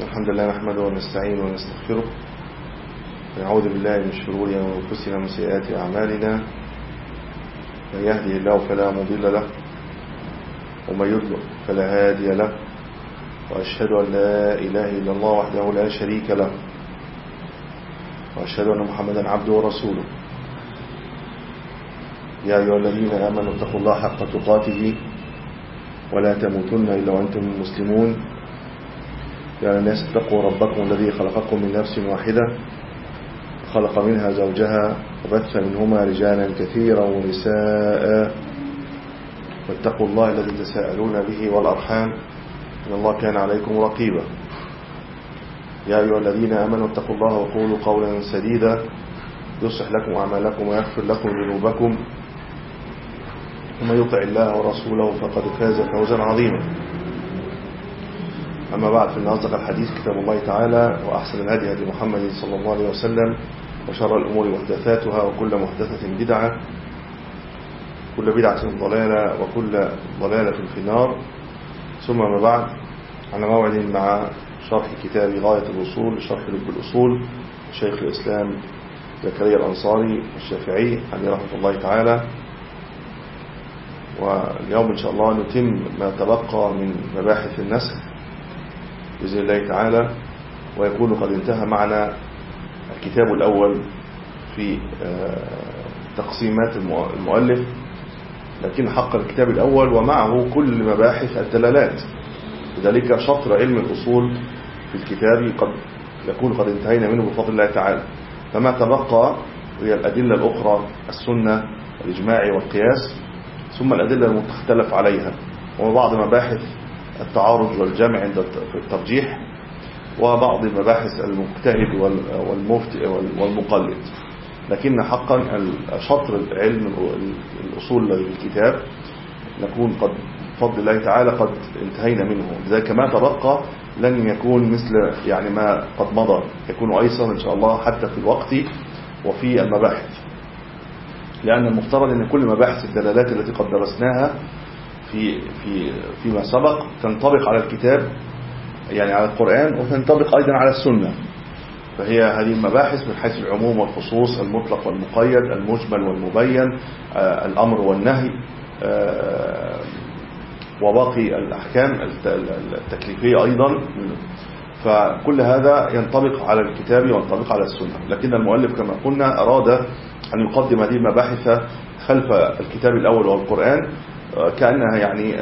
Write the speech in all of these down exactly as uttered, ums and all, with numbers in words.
الحمد لله نحمده ونستعينه ونستغفره ونعوذ بالله من شرور أنفسنا ومن سيئات أعمالنا. من يهده الله فلا مضل له ومن يضلل فلا هادي له، وأشهد أن لا إله إلا الله وحده لا شريك له، وأشهد أن محمدا عبده ورسوله. يا أيها الذين آمنوا اتقوا الله حق تقاته ولا تموتن إلا وأنتم مسلمون. يا الناس اتقوا ربكم الذي خلقكم من نفس واحدة، خلق منها زوجها وبث منهما رجالا كثيرا ونساء، واتقوا الله الذي تساءلون به والأرحام إن الله كان عليكم رقيبا. يا أيها الذين آمنوا اتقوا الله وقولوا قولا سديدا يصلح لكم أعمالكم ويغفر لكم ذنوبكم، ومن يطع الله ورسوله فقد فاز فوزا عظيما. أما بعد، فإن أصدق الحديث كتاب الله تعالى، وأحسن الهدي هدي محمد صلى الله عليه وسلم، وشر الأمور محدثاتها، وكل محدثة بدعة، كل بدعة ضلالة، وكل ضلالة في النار. ثم ما بعد، على موعد مع شرح كتاب غاية الوصول شرح لب الأصول شيخ الإسلام زكريا الأنصاري الشافعي عليه رحمة الله تعالى. واليوم إن شاء الله نتم ما تبقى من مباحث النسخ بإذن الله تعالى، ويكون قد انتهى معنا الكتاب الأول في تقسيمات المؤلف، لكن حق الكتاب الأول ومعه كل مباحث الدلالات، لذلك شطر علم الأصول في الكتاب قد يكون قد انتهينا منه بفضل الله تعالى. فما تبقى هي الأدلة الأخرى، السنة الإجماع والقياس، ثم الأدلة المختلف عليها، وبعض مباحث التعارض والجمع عند الترجيح، وبعض مباحث المجتهد والمفتي والمقلد. لكن حقا شطر علم الأصول للكتاب نكون قد بفضل الله تعالى قد انتهينا منه، لذلك ما تبقى لن يكون مثل يعني ما قد مضى، يكون أيسر إن شاء الله حتى في الوقت وفي المباحث، لأن المفترض أن كل مباحث الدلالات التي قد درسناها في في فيما سبق تنطبق على الكتاب، يعني على القرآن، وتنطبق أيضا على السنة. فهي هذه المباحث من حيث العموم والخصوص، المطلق والمقيد، المجمل والمبين، آه الأمر والنهي، آه وباقي الأحكام التكليفية أيضا. فكل هذا ينطبق على الكتاب وينطبق على السنة، لكن المؤلف كما قلنا أراد أن يقدم هذه المباحث خلف الكتاب الأول والقرآن، كأنها يعني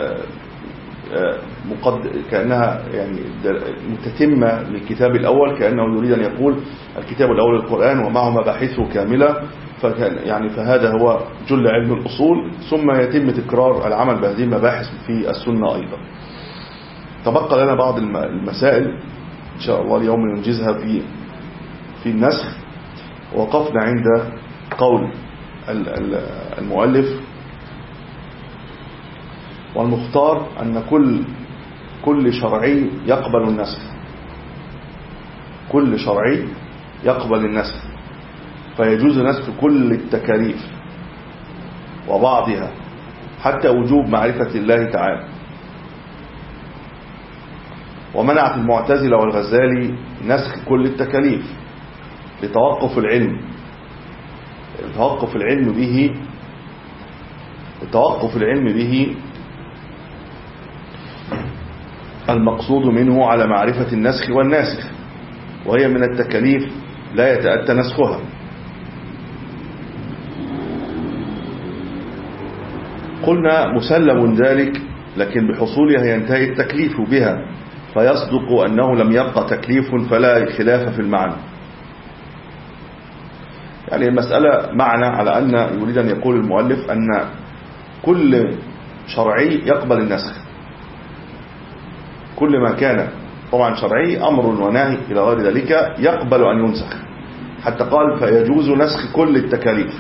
مقد... كأنها يعني متتمة للكتاب الأول، كأنه يريد أن يقول الكتاب الأول القرآن ومعه مباحثه كاملة، فكان يعني فهذا هو جل علم الأصول، ثم يتم تكرار العمل بهذه المباحث في السنة أيضا. تبقى لنا بعض المسائل إن شاء الله اليوم ننجزها في في النسخ. وقفنا عند قول المؤلف: والمختار أن كل كل شرعي يقبل النسخ، كل شرعي يقبل النسخ، فيجوز نسخ كل التكاليف وبعضها حتى وجوب معرفة الله تعالى. ومنعت المعتزلة والغزالي نسخ كل التكاليف لتوقف العلم لتوقف العلم به لتوقف العلم به المقصود منه على معرفة النسخ والناسخ، وهي من التكاليف لا يتأتى نسخها. قلنا مسلم ذلك، لكن بحصولها ينتهي التكليف بها، فيصدق أنه لم يبقى تكليف فلا خلاف في المعنى. يعني المسألة معنى على أن يريد أن يقول المؤلف أن كل شرعي يقبل النسخ، كل ما كان طبعا شرعي أمر ونهي إلى غير ذلك يقبل أن ينسخ، حتى قال فيجوز نسخ كل التكاليف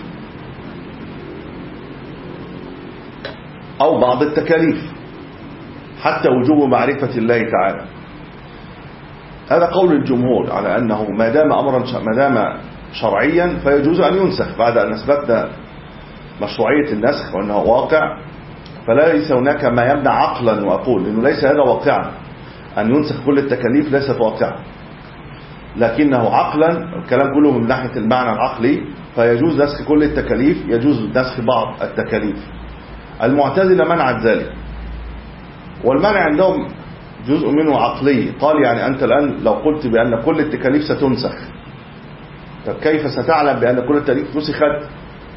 أو بعض التكاليف حتى وجوب معرفة الله تعالى. هذا قول الجمهور على أنه ما دام أمرا ما دام شرعيا فيجوز أن ينسخ بعد أن أثبتنا مشروعية النسخ وأنه واقع، فلا ليس هناك ما يمنع عقلا، وأقول إنه ليس هذا واقعا، أن ينسخ كل التكاليف ليست واقعة، لكنه عقلا الكلام كله من ناحية المعنى العقلي، فيجوز نسخ كل التكاليف، يجوز نسخ بعض التكاليف. المعتزلة منعت ذلك، والمنع عندهم جزء منه عقلي. قال يعني أنت الآن لو قلت بأن كل التكاليف ستنسخ، طب كيف ستعلم بأن كل التكاليف نسخت؟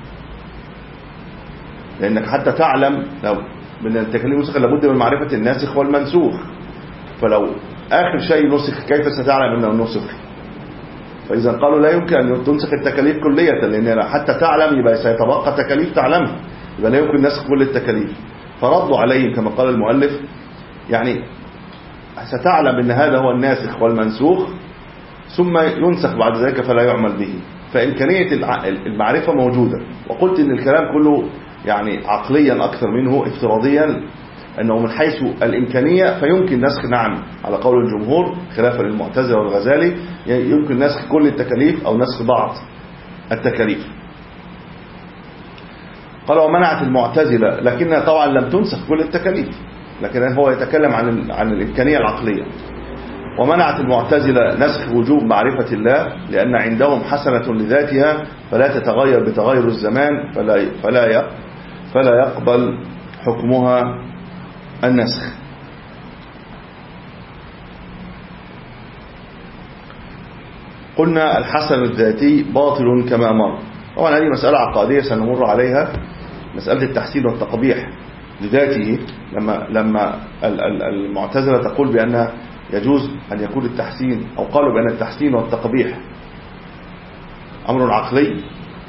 لأنك حتى تعلم لو من التكاليف نسخ لابد من معرفة الناسخ والمنسوخ، فلو آخر شيء نسخ كيف ستعلم أنه نسخ؟ فإذا قالوا لا يمكن أن تنسخ التكاليف كلية، لأن حتى تعلم يبقى سيتبقى تكاليف تعلمها، يبقى لا يمكن نسخ كل التكاليف. فردوا عليهم كما قال المؤلف، يعني ستعلم أن هذا هو الناسخ والمنسوخ ثم ينسخ بعد ذلك فلا يعمل به. فإمكانية المعرفة موجودة. وقلت أن الكلام كله يعني عقليا أكثر منه افتراضيا، أنه من حيث الإمكانية فيمكن نسخ، نعم على قول الجمهور خلافا للمعتزلة والغزالي، يمكن نسخ كل التكاليف أو نسخ بعض التكاليف. قال ومنعت المعتزلة، لكنها طبعا لم تنسخ كل التكاليف، لكن هو يتكلم عن عن الإمكانية العقلية. ومنعت المعتزلة نسخ وجوب معرفة الله، لأن عندهم حسنة لذاتها فلا تتغير بتغير الزمان، فلا فلا فلا يقبل حكمها النسخ. قلنا الحسن الذاتي باطل كما مر. طبعا هذه مسألة عقادية سنمر عليها، مسألة التحسين والتقبيح لذاته. لما لما المعتزلة تقول بأن يجوز أن يكون التحسين، أو قالوا بأن التحسين والتقبيح أمر عقلي،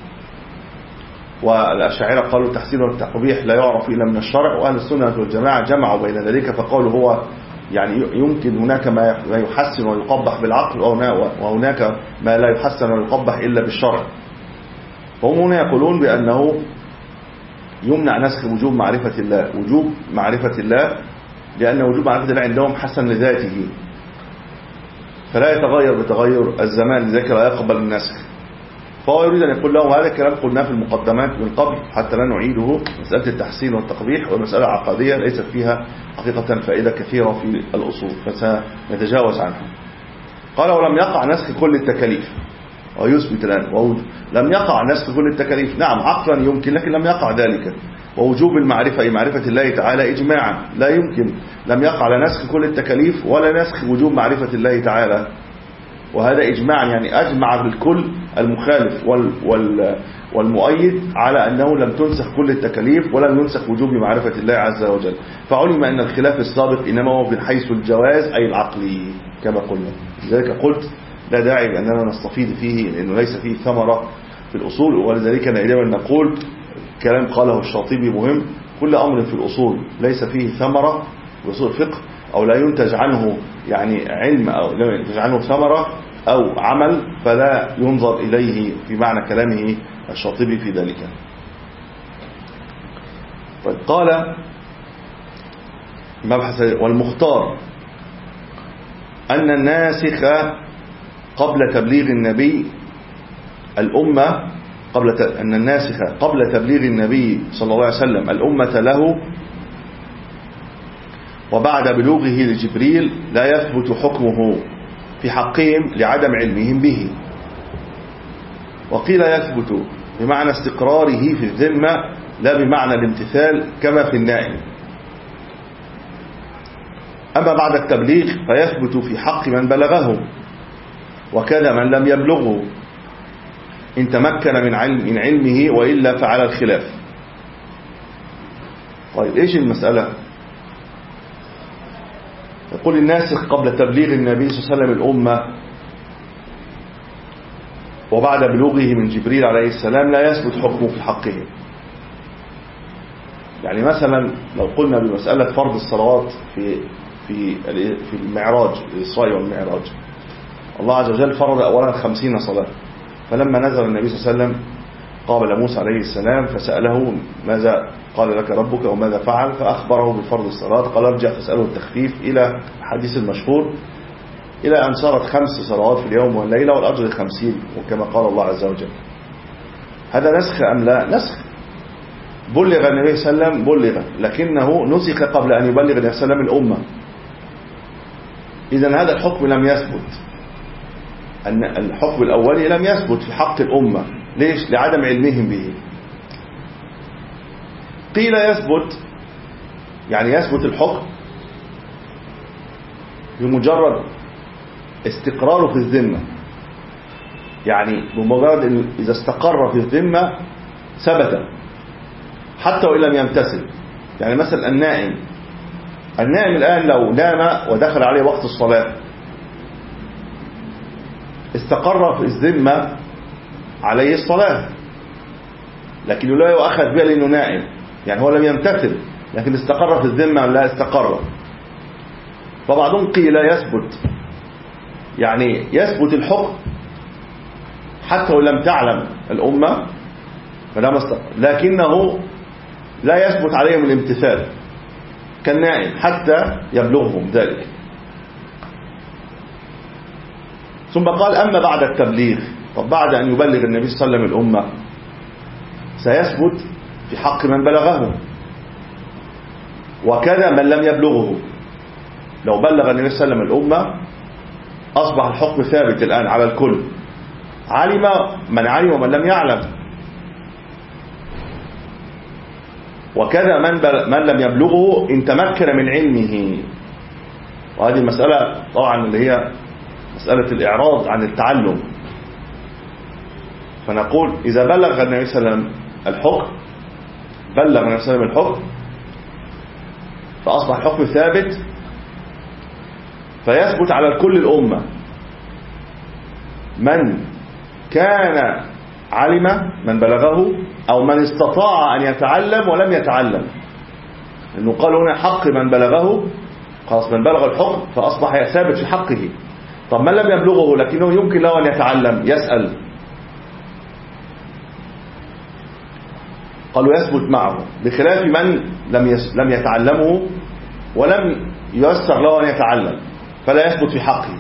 والأشاعرة قالوا التحسين والتقبيح لا يعرف إلا من الشرع، وأهل السنة والجماعة جمعوا بين ذلك فقالوا هو يعني يمكن هناك ما يحسن ويقبح بالعقل، وهناك ما لا يحسن ويقبح إلا بالشرع. فهم هنا يقولون بأنه يمنع نسخ وجوب معرفة الله، وجوب معرفة الله لأن وجوب معرفة الله عندهم حسن لذاته فلا يتغير بتغير الزمان، لذلك لا يقبل النسخ. فهو يريد أن يقول له هذا الكلام قلناه في المقدمات من قبل حتى لا نعيده. مسألة التحسين والتقبيح ومسألة عقادية ليست فيها حقيقة فائدة كثيرة في الأصول، فسنتجاوز عنها. قال ولم يقع نسخ كل التكاليف، ويثبت الآن لم يقع نسخ كل التكاليف، نعم عقلا يمكن لكن لم يقع ذلك. ووجوب المعرفة أي معرفة الله تعالى إجماعا لا يمكن، لم يقع لا نسخ كل التكاليف ولا نسخ وجوب معرفة الله تعالى، وهذا إجماعا يعني أجمع بالكل المخالف وال وال والمؤيد على أنه لم تنسخ كل التكاليف ولم ينسخ وجوب معرفة الله عز وجل. فعلم أن الخلاف السابق إنما هو من حيث الجواز أي العقلي كما قلنا. لذلك قلت لا داعي بأننا نستفيد فيه لأنه ليس فيه ثمرة في الأصول، ولذلك دائما نقول كلام قاله الشاطبي مهم، كل أمر في الأصول ليس فيه ثمرة في أصول الفقه أو لا ينتج عنه يعني علم أو لا ينتج عنه ثمرة أو عمل فلا ينظر إليه في معنى كلامه الشاطبي في ذلك. طيب قال مبحث والمختار أن الناسخ قبل تبليغ النبي الأمة قبل أن الناسخ قبل تبليغ النبي صلى الله عليه وسلم الأمة له وبعد بلوغه لجبريل لا يثبت حكمه في حقهم لعدم علمهم به. وقيل يثبت بمعنى استقراره في الذمة لا بمعنى الامتثال كما في النائم. أما بعد التبليغ فيثبت في حق من بلغه وكذا من لم يبلغه إن تمكن من علم من علمه وإلا فعلى الخلاف. طيب إيش المسألة؟ يقول الناسخ قبل تبليغ النبي صلى الله عليه وسلم الأمة وبعد بلوغه من جبريل عليه السلام لا يثبت حكمه في حقه. يعني مثلا لو قلنا بمسألة فرض الصلوات في في في المعراج الإسراء والمعراج، الله عز وجل فرض أولا خمسين صلاة، فلما نزل النبي صلى الله عليه وسلم قابل موسى عليه السلام فسأله ماذا قال لك ربك وماذا فعل، فأخبره بفرض الصلاة، قال ارجع فاسأله التخفيف إلى الحديث المشهور إلى أن صارت خمس صلوات في اليوم والليلة والأجر خمسين وكما قال الله عز وجل. هذا نسخ أم لا؟ نسخ. بلغ النبي صلى الله عليه وسلم بلغ، لكنه نسخ قبل أن يبلغ النبي صلى الله عليه وسلم الأمة. إذن هذا الحكم لم يثبت، أن الحكم الأولي لم يثبت في حق الأمة. ليش؟ لعدم علمهم به. قيل يثبت، يعني يثبت الحكم بمجرد استقراره في الذمة، يعني بمجرد إذا استقر في الذمة ثبت حتى وإن لم يمتثل. يعني مثلا النائم النائم الآن لو نام ودخل عليه وقت الصلاة استقر في الذمة عليه الصلاة، لكن لا يؤخذ بها لأنه نائم، يعني هو لم يمتثل لكن استقر في الذمة لا استقر. فبعضهم قيل يثبت، يعني يثبت الحكم حتى وإن لم تعلم الأمة لكنه لا يثبت عليهم الامتثال كالنائم حتى يبلغهم ذلك. ثم قال أما بعد التبليغ، طب بعد أن يبلغ النبي صلى الله عليه وسلم الأمة سيثبت في حق من بلغه، وكذا من لم يبلغه. لو بلغ النبي صلى الله عليه وسلم الأمة أصبح الحكم ثابت الآن على الكل، علم من علم ومن لم يعلم. وكذا من, من لم يبلغه إن تمكن من علمه. وهذه المسألة طبعا اللي هي مسألة الإعراض عن التعلم. فنقول إذا بلغ النبي صلى الله عليه وسلم الحكم بلغ النبي صلى الله عليه وسلم الحكم فأصبح الحكم ثابت، فيثبت على الكل الأمة. من كان علم من بلغه أو من استطاع أن يتعلم ولم يتعلم، لأنه قال هنا حق من بلغه، خلاص من بلغ الحكم فأصبح ثابت في حقه. طب من لم يبلغه لكنه يمكن له أن يتعلم يسأل، قالوا يثبت معه، بخلاف من لم لم يتعلمه ولم ييسر له أن يتعلم فلا يثبت في حقه.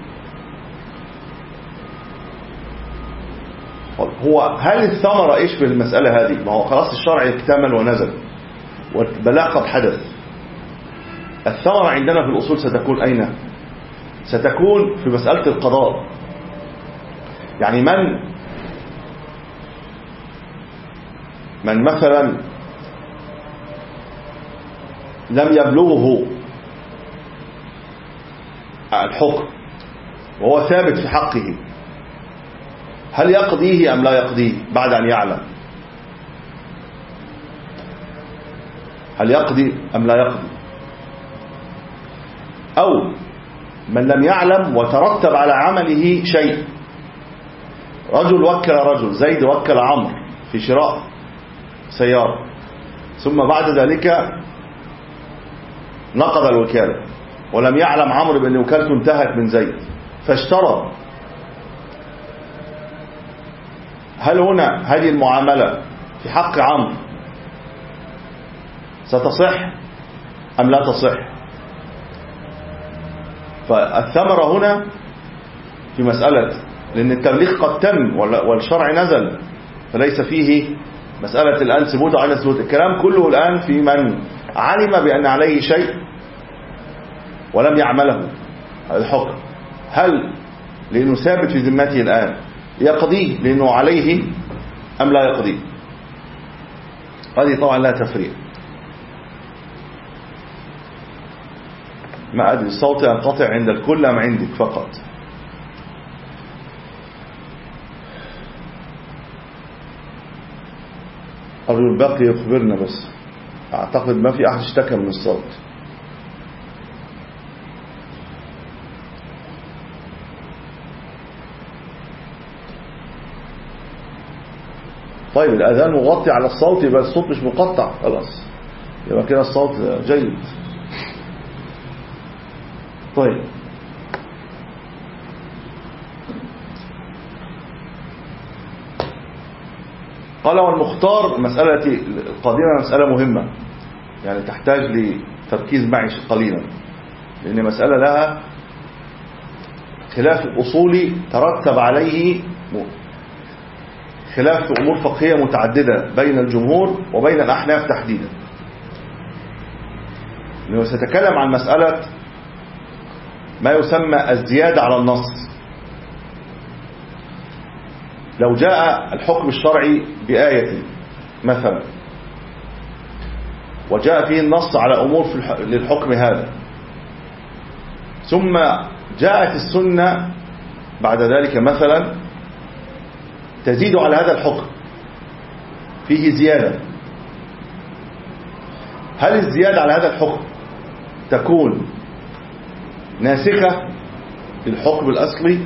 هو هل الثمرة إيش في المسألة هذه؟ ما هو خلاص الشرع اكتمل ونزل والبلاغ قد حدث. الثمرة عندنا في الأصول ستكون أين؟ ستكون في مسألة القضاء. يعني من من مثلا لم يبلغه الحكم وهو ثابت في حقه، هل يقضيه أم لا يقضيه بعد أن يعلم؟ هل يقضي أم لا يقضي؟ أو من لم يعلم وترتب على عمله شيء، رجل وكل رجل، زيد وكل عمرو في شراء سيارة، ثم بعد ذلك نقض الوكالة ولم يعلم عمرو بأن وكالته انتهت من زيد فاشترى. هل هنا هذه المعاملة في حق عمرو ستصح أم لا تصح؟ فالثمرة هنا في مسألة، لأن التبليغ قد تم والشرع نزل فليس فيه مسألة الآن ثبوت أو عدم ثبوت. الكلام كله الآن في من علم بأن عليه شيء ولم يعمله الحكم، هل لأنه ثابت في ذمته الآن يقضيه لأنه عليه أم لا يقضيه؟ هذه طبعا لا تفريق. ما أدري الصوت ينقطع عند الكل أم عندك فقط؟ أرجو الباقي يخبرنا، بس أعتقد ما في أحد اشتكى من الصوت. طيب الأذان مغطي على الصوت يبقى الصوت مش مقطع، خلاص يبقى كده الصوت جيد. طيب قال والمختار مسألة القادمة مسألة مهمة، يعني تحتاج لتركيز معي قليلا، لأن مسألة لها خلاف الأصولي ترتب عليه خلاف في أمور فقهية متعددة بين الجمهور وبين الأحناف تحديدا. لأنه سيتكلم عن مسألة ما يسمى الزيادة على النص. لو جاء الحكم الشرعي بآية مثلا وجاء فيه النص على أمور في للحكم هذا، ثم جاءت السنة بعد ذلك مثلا تزيد على هذا الحكم، فيه زيادة، هل الزيادة على هذا الحكم تكون ناسخة للحكم الأصلي،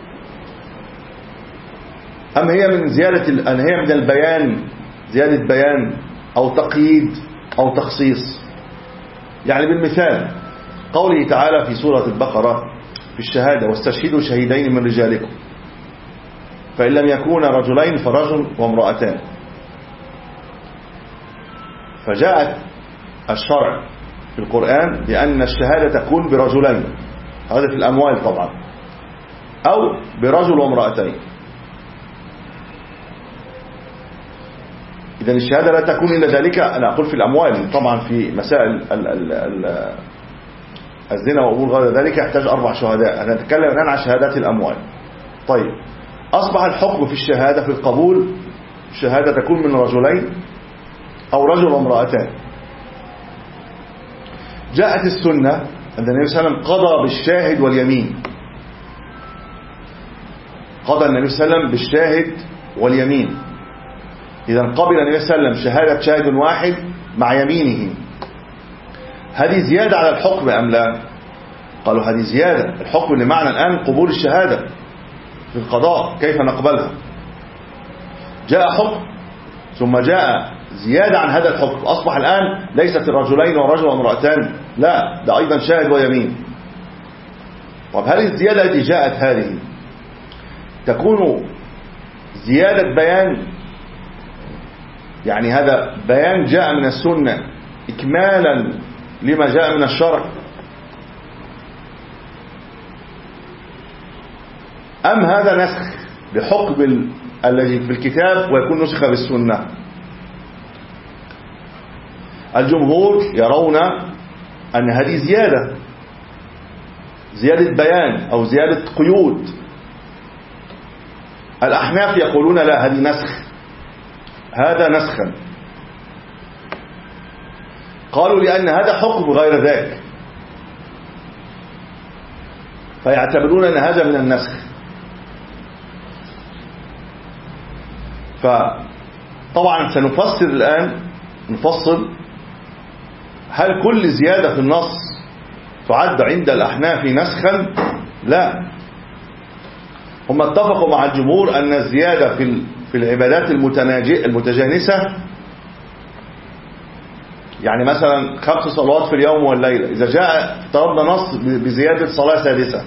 أم هي من زيادة أم هي من البيان، زيادة بيان أو تقييد أو تخصيص؟ يعني بالمثال قوله تعالى في سورة البقرة في الشهادة: واستشهدوا شهيدين من رجالكم فإن لم يكونا رجلين فرجل وامرأتان. فجاءت الشرع في القرآن بأن الشهادة تكون برجلين، هذا في الأموال طبعا، أو برجل وامرأتين. إذن الشهادة لا تكون إلا ذلك، أنا أقول في الأموال طبعا، في مسائل ال ال ال الزنا وأمور غير ذلك يحتاج أربع شهداء. أنا أتكلم الآن عن شهادات الأموال. طيب، أصبح الحكم في الشهادة في القبول الشهادة تكون من رجلين أو رجل وامرأتان. جاءت السنة أن النبي صلى الله عليه وسلم قضى بالشاهد واليمين، قضى النبي صلى الله عليه وسلم بالشاهد واليمين. إذا قبل النبي صلى الله عليه وسلم شهادة شاهد واحد مع يمينه، هذه زيادة على الحكم أم لا؟ قالوا هذه زيادة. الحكم اللي معنا الآن قبول الشهادة في القضاء، كيف نقبلها؟ جاء حكم ثم جاء زيادة عن هذا الحكم، أصبح الآن ليست الرجلين ورجل وامرأتان، لا، ده أيضا شاهد ويمين. طب هل الزيادة التي جاءت هذه تكون زيادة بيان، يعني هذا بيان جاء من السنة إكمالا لما جاء من الشرع، أم هذا نسخ بحكم الذي في الكتاب ويكون نسخ بالسنة؟ الجمهور يرون أن هذه زيادة، زيادة بيان أو زيادة قيود. الأحناف يقولون لا، هذه نسخ، هذا نسخا. قالوا لأن هذا حكم غير ذاك، فيعتبرون أن هذا من النسخ. فطبعا سنفسر الآن، نفصل هل كل زيادة في النص تعد عند الأحناف نسخا؟ لا، هم اتفقوا مع الجمهور أن الزيادة في في العبادات المتجانسة، يعني مثلا خمس صلوات في اليوم والليلة، إذا جاء افترضنا نص بزيادة صلاة سادسة،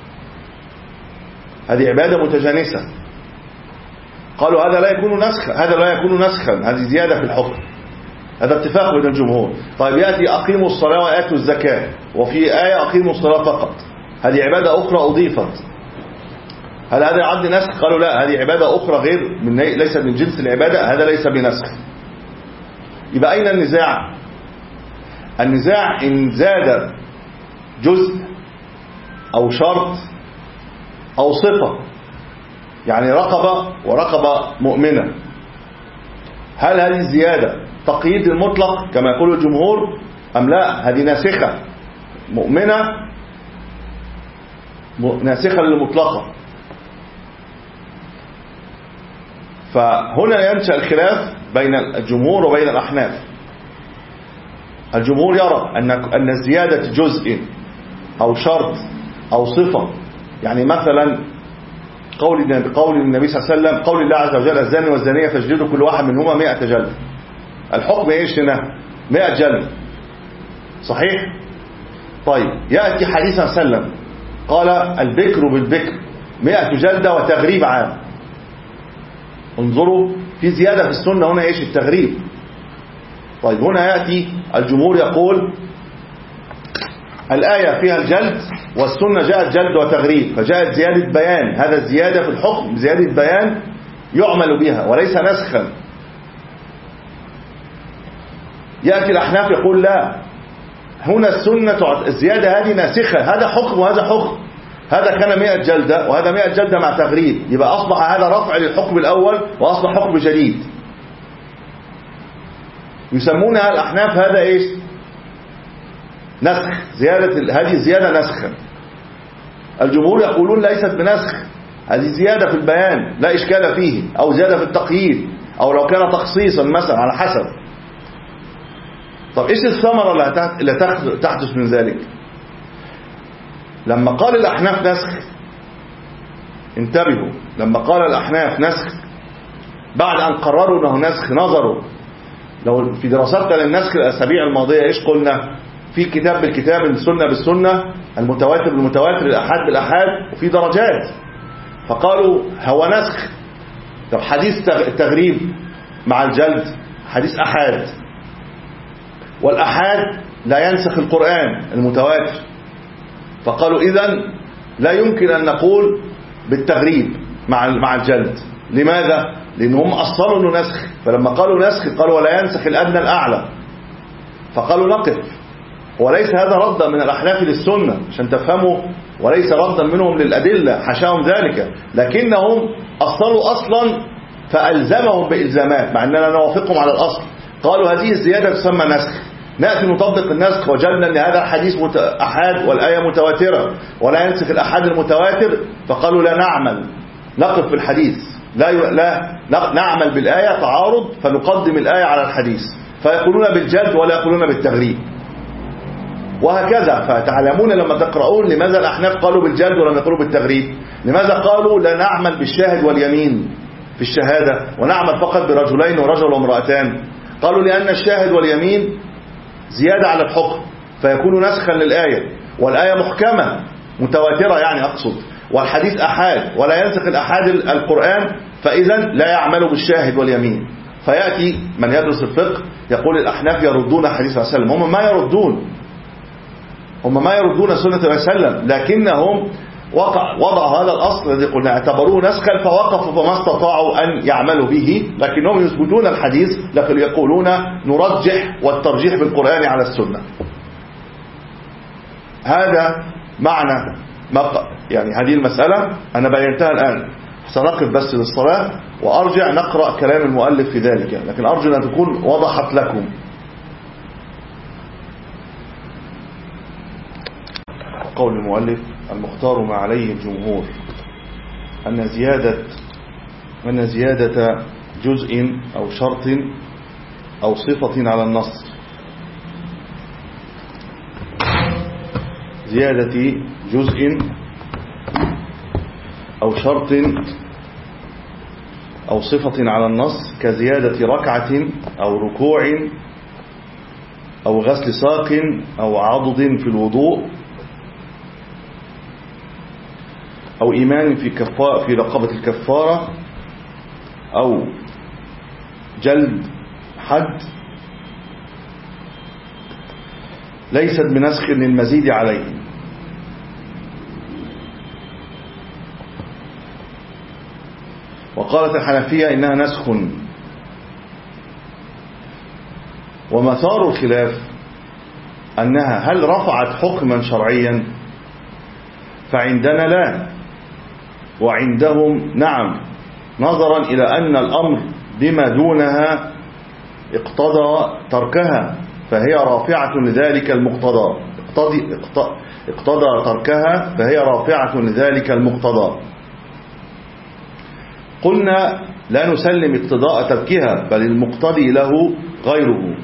هذه عبادة متجانسة، قالوا هذا لا يكون نسخ، هذا لا يكون نسخا، هذه زيادة في الحكم، هذا اتفاق بين الجمهور. طيب يأتي أقيموا الصلاة وآتوا الزكاة، وفي آية أقيموا الصلاة فقط، هذه عبادة أخرى أضيفت، هل هذا عد نسخ؟ قالوا لا، هذه عبادة أخرى غير من ليس من جنس العبادة، هذا ليس بنسخ. يبقى أين النزاع؟ النزاع إن زاد جزء أو شرط أو صفة، يعني رقبة ورقبة مؤمنة، هل هذه الزيادة تقييد المطلق كما يقول الجمهور أم لا؟ هذه ناسخة، مؤمنة ناسخة للمطلقة. فهنا ينشأ الخلاف بين الجمهور وبين الأحناف. الجمهور يرى أن أن الزيادة جزء أو شرط أو صفة، يعني مثلا قول قول النبي صلى الله عليه وسلم، قول الله عز وجل: الزاني والزانية فاجلدوا كل واحد منهما مئة جلد. الحكم ايش هنا؟ مئة جلد، صحيح؟ طيب يأتي حديث صلى الله عليه وسلم قال: البكر بالبكر مئة جلدة وتغريب عام. انظروا، في زيادة في السنة هنا، ايش؟ التغريب. طيب هنا يأتي الجمهور يقول الآية فيها الجلد والسنة جاءت جلد وتغريب، فجاءت زيادة بيان، هذا الزيادة في الحكم زيادة بيان يعمل بها وليس نسخا. يأتي الأحناف يقول لا، هنا السنة الزيادة هذه ناسخة، هذا حكم وهذا حكم، هذا كان مئة جلدة وهذا مئة جلدة مع تغريب، يبقى أصبح هذا رفع للحكم الأول وأصبح حكم جديد. يسمونها الأحناف هذا إيش؟ نسخ، زيادة، هذه زيادة نسخ. الجمهور يقولون ليست بنسخ، هذه زيادة في البيان لا إشكال فيه، أو زيادة في التقييد، أو لو كان تخصيصا مثلا على حسب. طب إيش الثمرة اللي تحدث من ذلك؟ لما قال الأحناف نسخ، انتبهوا، لما قال الأحناف نسخ بعد أن قرروا أنه نسخ، نظروا لو في دراستنا للنسخ الأسابيع الماضية إيش قلنا؟ في كتاب بالكتاب، السنة بالسنة، المتواتر بالمتواتر، الأحاد بالأحاد، وفي درجات. فقالوا هو نسخ. طب حديث التغريب مع الجلد حديث أحاد، والأحاد لا ينسخ القرآن المتواتر، فقالوا إذن لا يمكن أن نقول بالتغريب مع مع الجلد. لماذا؟ لأنهم أصلوا أنه نسخ، فلما قالوا نسخ قالوا ولا ينسخ الأدنى الأعلى، فقالوا نقف. وليس هذا ردا من الأحناف للسنة عشان تفهموا، وليس ردا منهم للأدلة، حشاهم ذلك، لكنهم أصلوا أصلا فألزمهم بإلزامات، مع أننا نوافقهم على الأصل. قالوا هذه الزيادة تسمى نسخ، نأتي نطبق النسخ وجدنا أن هذا الحديث أحاد والآية متواترة ولا ينسخ الأحاد المتواتر، فقالوا لا نعمل، نقف في الحديث، لا لا نعمل بالآية تعارض فنقدم الآية على الحديث، فيقولون بالجلد ولا يقولون بالتغريب، وهكذا. فتعلمون لما تقرؤون لماذا الأحناف قالوا بالجلد ولم يقولوا بالتغريب، لماذا قالوا لا نعمل بالشاهد واليمين في الشهادة ونعمل فقط برجلين ورجل وامرأتان. قالوا لأن الشاهد واليمين زيادة على الحكم فيكون نسخا للآية، والآية محكمة متواترة يعني أقصد، والحديث أحاد ولا ينسخ الأحاد القرآن، فإذا لا يعمل بالشاهد واليمين. فيأتي من يدرس الفقه يقول الأحناف يردون حديث صلى الله عليه وسلم. هم ما يردون هم ما يردون سنة الله عليه وسلم، لكنهم وقع وضعوا هذا الأصل الذي قلنا اعتبروه نسخا فوقفوا فما استطاعوا أن يعملوا به، لكنهم يثبتون الحديث لكن يقولون نرجح والترجيح بالقرآن على السنة. هذا معنى يعني هذه المسألة أنا بينتها الآن، سنقف بس للصلاة وأرجع نقرأ كلام المؤلف في ذلك، لكن أرجو أن تكون وضحت لكم. قول المؤلف المختار ما عليه الجمهور أن زيادة أن زيادة جزء أو شرط أو صفة على النص زيادة جزء أو شرط أو صفة على النص كزيادة ركعة أو ركوع أو غسل ساق أو عضد في الوضوء أو إيمان في كفارة في رقبة الكفارة أو جلد حد ليست بنسخ للمزيد عليه. وقالت الحنفية إنها نسخ. ومثار الخلاف أنها هل رفعت حكما شرعيا؟ فعندنا لا، وعندهم نعم، نظرا إلى أن الأمر بما دونها اقتضى تركها فهي رافعة لذلك المقتضى، اقتضي اقتضى تركها فهي رافعة لذلك المقتضى. قلنا لا نسلم اقتضاء تركها بل المقتضي له غيره.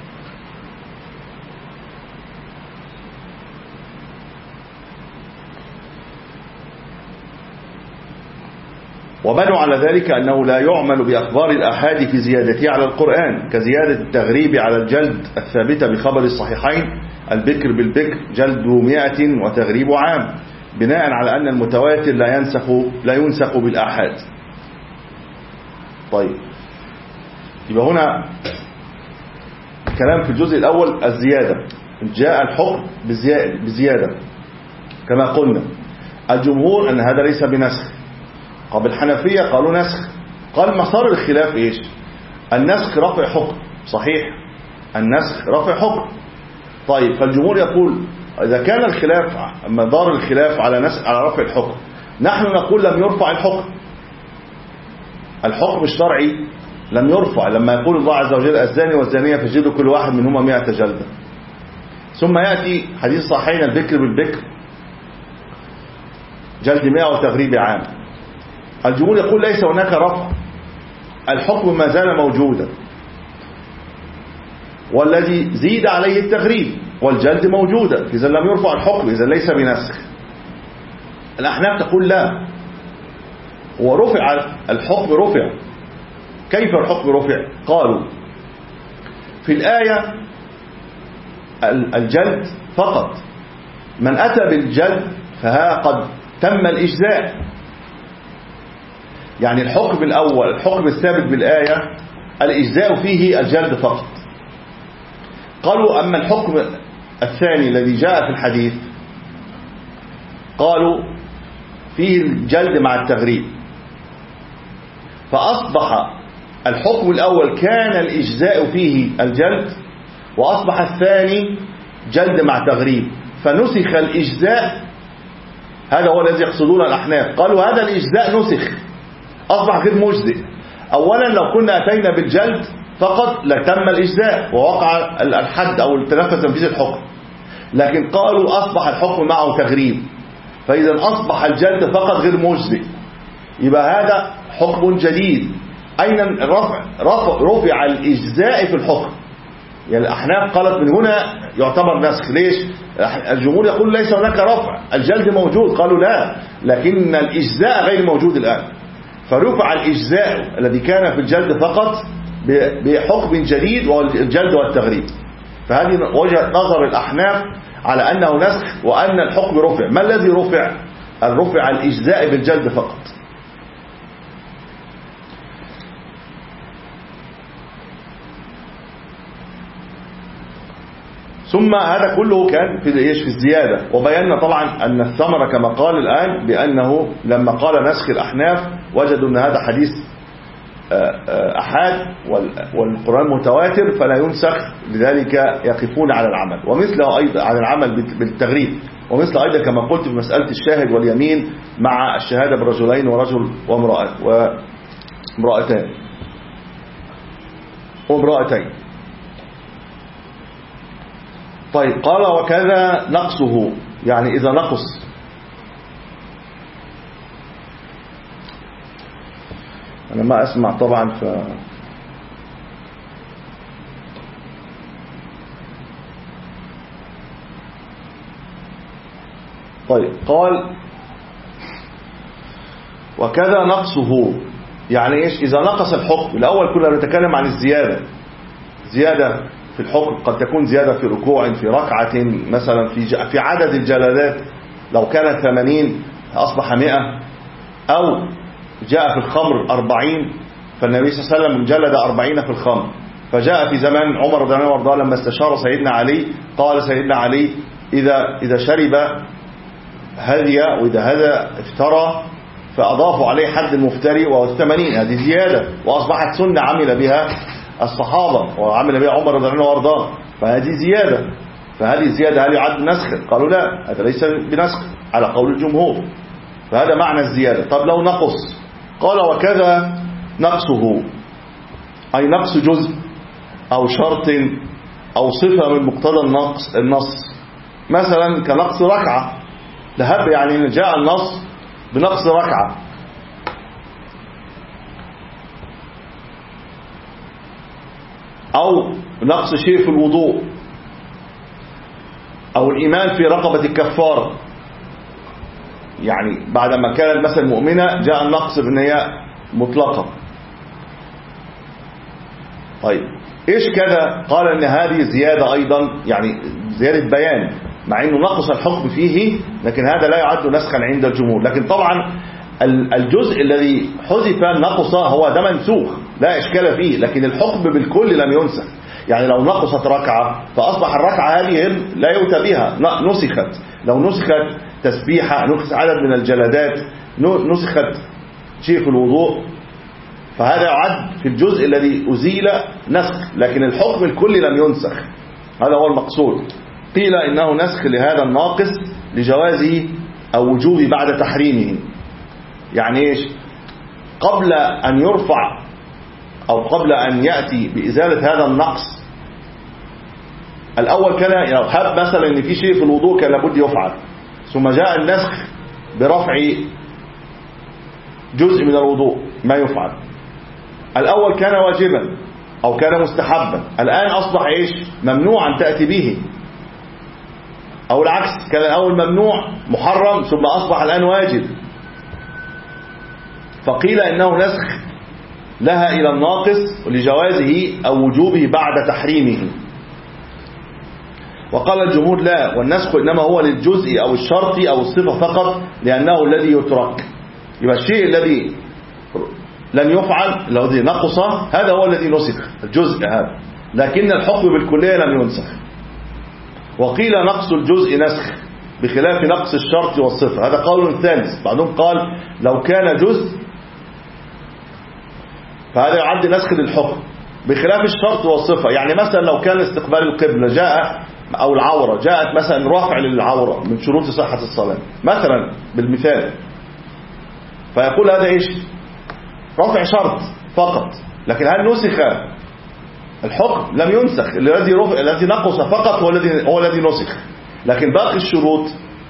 وبنوا على ذلك أنه لا يعمل بأخبار الآحاد في زيادته على القرآن كزيادة التغريب على الجلد الثابتة بخبر الصحيحين البكر بالبكر جلد مئة وتغريب عام، بناء على أن المتواتر لا ينسخ لا ينسخ بالآحاد. طيب، يبقى هنا كلام في الجزء الأول الزيادة، جاء الحكم بزيادة كما قلنا. الجمهور أن هذا ليس بنسخ. قبل الحنفية قالوا نسخ. قال مسار الخلاف إيش؟ النسخ رفع حكم، صحيح، النسخ رفع حكم، طيب فالجمهور يقول إذا كان الخلاف مدار الخلاف على نس على رفع الحكم، نحن نقول لم يرفع الحكم، الحكم الشرعي لم يرفع. لما يقول الله عز وجل الزاني والزانية فاجلدوا كل واحد منهما مئة جلدة، ثم يأتي حديث صحيحين البكر بالبكر جلد مئة وتغريب عام. الجمهور يقول ليس هناك رفع، الحكم ما زال موجودا، والذي زيد عليه التغريب والجلد موجودة، إذا لم يرفع الحكم، إذا ليس بنسخ. الأحناف تقول لا، ورفع الحكم رفع. كيف الحكم رفع؟ قالوا في الآية الجلد فقط، من أتى بالجلد فها قد تم الإجزاء. يعني الحكم الأول، الحكم الثابت بالآية الإجزاء فيه الجلد فقط. قالوا أما الحكم الثاني الذي جاء في الحديث قالوا فيه الجلد مع التغريب، فأصبح الحكم الأول كان الإجزاء فيه الجلد، وأصبح الثاني جلد مع تغريب، فنسخ الإجزاء. هذا هو الذي يقصدون الأحناف، قالوا هذا الإجزاء نسخ، أصبح غير مجزئ. أولا لو كنا أتينا بالجلد فقط لتم الإجزاء ووقع الحد أو التنفذ تنفيذ الحكم، لكن قالوا أصبح الحكم معه تغريب، فإذا أصبح الجلد فقط غير مجزئ، يبقى هذا حكم جديد. أين الرفع؟ رفع رفع الإجزاء في الحكم. يعني الأحناف قالت من هنا يعتبر نسخ. ليش؟ الجمهور يقول ليس هناك رفع، الجلد موجود. قالوا لا، لكن الإجزاء غير موجود الآن، فرفع الإجزاء الذي كان في الجلد فقط بحكم جديد والجلد والتغريب. فهذه وجهة نظر الأحناف على أنه نسخ وأن الحكم رفع. ما الذي رفع؟ الرفع الإجزاء بالجلد فقط. ثم هذا كله كان في ايش؟ في الزيادة. وبينا طبعا أن الثمرة كما قال الآن بأنه لما قال نسخ الأحناف وجدوا أن هذا حديث أحاد والقرآن متواتر فلا ينسخ، لذلك يقفون على العمل، ومثله أيضا على العمل بالتغريب، ومثل أيضا كما قلت في مسألة الشاهد واليمين مع الشهادة برجلين ورجل وامرأة وامرأتان وامرأتين. طيب قال وكذا نقصه، يعني إذا نقص أنا ما أسمع طبعا ف طيب قال وكذا نقصه، يعني إيش؟ إذا نقص الحكم. الأول كنا نتكلم عن الزيادة، زيادة في الحكم قد تكون زيادة في ركوع، في ركعة مثلا، في في عدد الجلدات، لو كانت ثمانين أصبح مئة، أو جاء في الخمر أربعين فالنبي صلى الله عليه وسلم جلد أربعين في الخمر. فجاء في زمان عمر رضي الله عنه لما استشار سيدنا علي قال سيدنا علي إذا إذا شرب هدي وإذا هذا افترى فأضافوا عليه حد المفتري وهو الثمانين. هذه زيادة وأصبحت سنة عمل بها الصحابة وعمل بها عمر رضي الله عنه، فهذه زيادة. فهذه زيادة هل يعد نسخ؟ قالوا لا، هذا ليس بنسخ على قول الجمهور، فهذا معنى الزيادة. طب لو نقص، قال وكذا نقصه، أي نقص جزء أو شرط أو صفة من مقتضى النقص النص، مثلا كنقص ركعة، ذهب يعني جاء النص بنقص ركعة، أو نقص شيء في الوضوء، أو الإيمان في رقبة الكفارة، يعني بعدما كانت مثلا مؤمنة جاء النقص بالنية مطلقة. طيب إيش كذا؟ قال إن هذه زيادة أيضا، يعني زيادة بيان، مع إنه نقص الحكم فيه، لكن هذا لا يعد نسخا عند الجمهور. لكن طبعا الجزء الذي حذف نقص هو ده منسوخ لا إشكال فيه، لكن الحكم بالكل لم ينسخ. يعني لو نقصت ركعة فأصبح الركعة هذه لا يؤتى بها، نسخت. لو نسخت تسبيحة، نسخت عدد من الجلدات، نسخت شيء في الوضوء، فهذا يعد في الجزء الذي أزيل نسخ، لكن الحكم الكلي لم ينسخ. هذا هو المقصود. قيل إنه نسخ لهذا الناقص لجوازه أو وجوبه بعد تحريمه. يعني إيش؟ قبل أن يرفع أو قبل أن يأتي بإزالة هذا النقص، الأول كان يحب مثلا أن في شيء في الوضوء كان لابد يفعل، ثم جاء النسخ برفع جزء من الوضوء ما يفعل. الأول كان واجبا أو كان مستحبا، الآن أصبح إيش؟ ممنوعا تأتي به، أو العكس، كان الأول ممنوع محرم ثم أصبح الآن واجب. فقيل إنه نسخ لها إلى الناقص لجوازه أو وجوبه بعد تحريمه. وقال الجمهور لا، والنسخ إنما هو للجزء أو الشرط أو الصفة فقط، لأنه الذي يترك. يبقى الشيء الذي لن يفعل الذي نقص هذا هو الذي نسخ، الجزء هذا، لكن الحكم بالكلية لم ينسخ. وقيل نقص الجزء نسخ بخلاف نقص الشرط والصفة، هذا قول ثالث. بعضهم قال لو كان جزء فهذا يعد نسخ للحكم بخلاف الشرط والصفة. يعني مثلا لو كان استقبال القبلة جاء أو العورة جاءت مثلا رافع للعورة من شروط صحة الصلاة مثلا بالمثال، فيقول هذا إيش؟ رفع شرط فقط، لكن هل نسخ الحكم؟ لم ينسخ. الذي رفع الذي نقص فقط هو الذي هو الذي نسخ، لكن باقي الشروط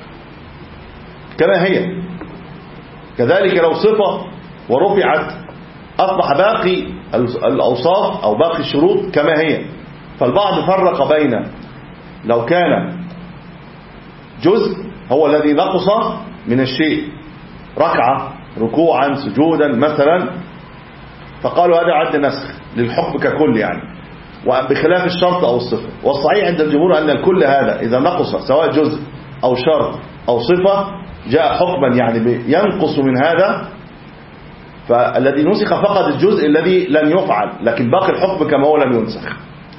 كما هي. كذلك لو صفة ورفعت أصبح باقي الأوصاف أو باقي الشروط كما هي. فالبعض فرق بين لو كان جزء هو الذي نقص من الشيء، ركعة ركوعا سجودا مثلا، فقالوا هذا عد نسخ للحكم ككل يعني، وبخلاف الشرط أو الصفة. والصحيح عند الجمهور أن الكل هذا إذا نقص سواء جزء أو شرط أو صفة جاء حكما يعني ينقص من هذا، فالذي نسخ فقط الجزء الذي لن يفعل، لكن باقي الحكم كما هو لم ينسخ.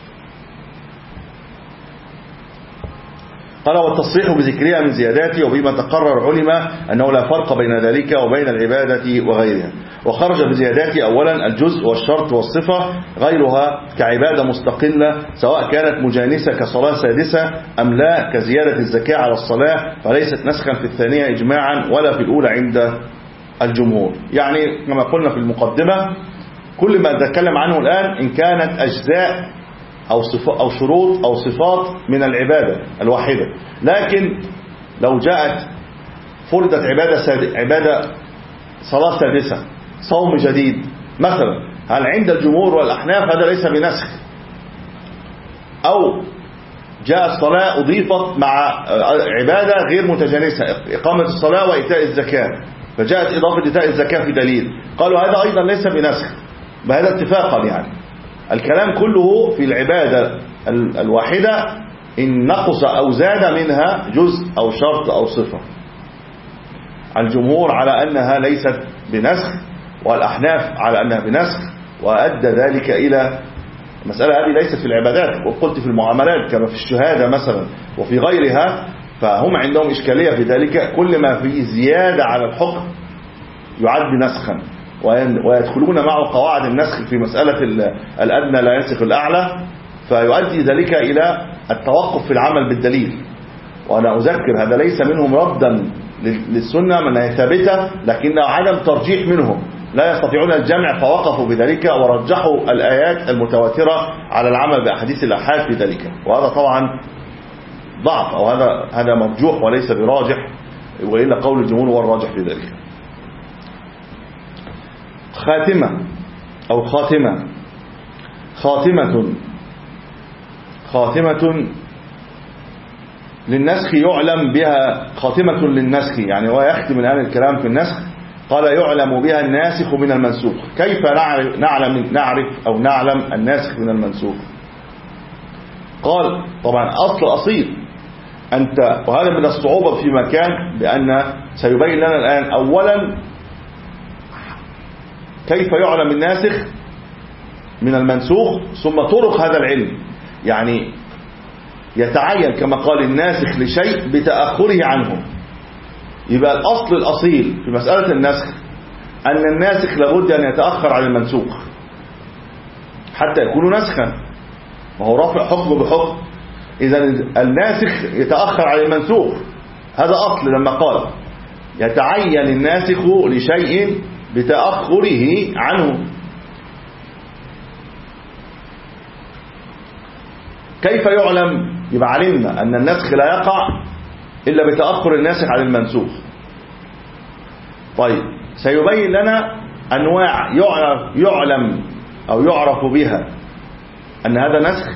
قال والتصريح بذكرها من زياداته وبما تقرر علم أنه لا فرق بين ذلك وبين العبادة وغيرها. وخرج بزياداته أولا الجزء والشرط والصفة غيرها كعبادة مستقلة سواء كانت مجانسة كصلاة سادسة أم لا، كزيادة الزكاة على الصلاة، فليست نسخا في الثانية إجماعا ولا في الأولى عند الجمهور. يعني كما قلنا في المقدمة كل ما نتكلم عنه الآن إن كانت أجزاء أو, أو شروط أو صفات من العبادة الواحدة، لكن لو جاءت فرضت عبادة, ساد... عبادة صلاة سادسة صوم جديد مثلا، هل عند الجمهور والأحناف هذا ليس بنسخ؟ أو جاء الصلاة أضيفت مع عبادة غير متجانسة، إقامة الصلاة وإيتاء الزكاة، فجاءت إضافة إيتاء الزكاة في دليل، قالوا هذا أيضا ليس بنسخ بهذا اتفاقا. يعني الكلام كله في العبادة الواحدة إن نقص أو زاد منها جزء أو شرط أو صفة. الجمهور على أنها ليست بنسخ والأحناف على أنها بنسخ، وأدى ذلك إلى المسألة هذه ليست في العبادات، وقلت في المعاملات كما في الشهادة مثلا وفي غيرها، فهم عندهم إشكالية في ذلك. كل ما فيه زيادة على الحكم يعد نسخا، ويدخلون معه قواعد النسخ في مسألة الأدنى لا ينسخ الأعلى، فيؤدي ذلك إلى التوقف في العمل بالدليل. وأنا أذكر هذا ليس منهم ردا للسنة من هي ثابتة، لكنه عدم ترجيح منهم، لا يستطيعون الجمع فوقفوا بذلك ورجحوا الآيات المتواترة على العمل بأحاديث الآحاد في ذلك، وهذا طبعا ضعف، أو هذا هذا مرجوح وليس براجح، وإلا قول الجمهور هو الراجح في ذلك. خاتمة أو خاتمة خاتمة خاتمة للنسخ يعلم بها، خاتمة للنسخ يعني هو يختم الآن الكلام في النسخ. قال يعلم بها الناسخ من المنسوخ. كيف نعرف, نعلم نعرف أو نعلم الناسخ من المنسوخ؟ قال طبعا أصل أصيل أنت، وهذا من الصعوبة في مكان، بأن سيبين لنا الآن أولا كيف يعلم الناسخ من المنسوخ، ثم طرق هذا العلم. يعني يتعين كما قال الناسخ لشيء بتأخره عنه. يبقى الأصل الأصيل في مسألة النسخ أن الناسخ لابد أن يتأخر عن المنسوخ حتى يكون نسخا، وهو رفع حكم بحكم. إذا الناسخ يتأخر عن المنسوخ، هذا أصل لما قال يتعين الناسخ لشيء بتأخره عنه. كيف يعلم؟ يبقى علمنا أن النسخ لا يقع إلا بتأخر الناسخ عن المنسوخ. طيب سيبين لنا أنواع يعرف, يعلم أو يعرف بها أن هذا نسخ،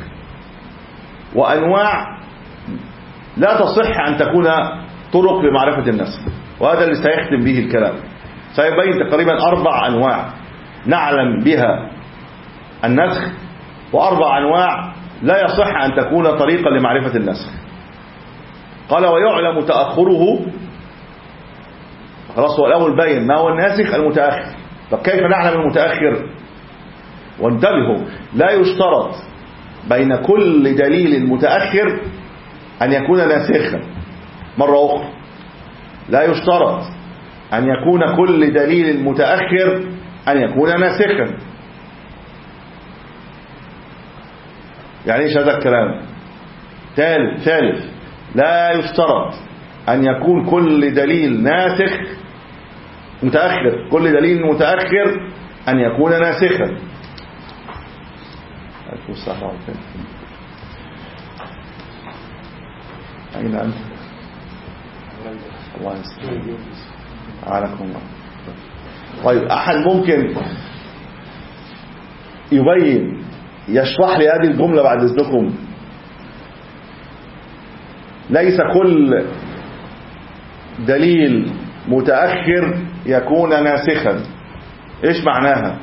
وأنواع لا تصح أن تكون طرق لمعرفة النسخ، وهذا اللي سيختم به الكلام. سيبين تقريبا أربع أنواع نعلم بها النسخ، وأربع أنواع لا يصح أن تكون طريقا لمعرفة النسخ. قال ويعلم تأخره. خلاص، هو الأول بين ما هو الناسخ المتأخر. طب كيف نعلم المتأخر؟ وانتبهوا، لا يشترط بين كل دليل متأخر أن يكون ناسخا. مرة أخرى، لا يشترط أن يكون كل دليل متأخر أن يكون ناسخا. يعني ايش هذا الكلام؟ ثالث ثالث لا يشترط أن يكون كل دليل ناسخ متأخر كل دليل متأخر أن يكون ناسخا. أين أنت؟ الله يسلمك. عليكم الله. طيب أحد ممكن يبين يشرح لي هذه الجملة بعد إذنكم؟ ليس كل دليل متأخر يكون ناسخا. إيش معناها؟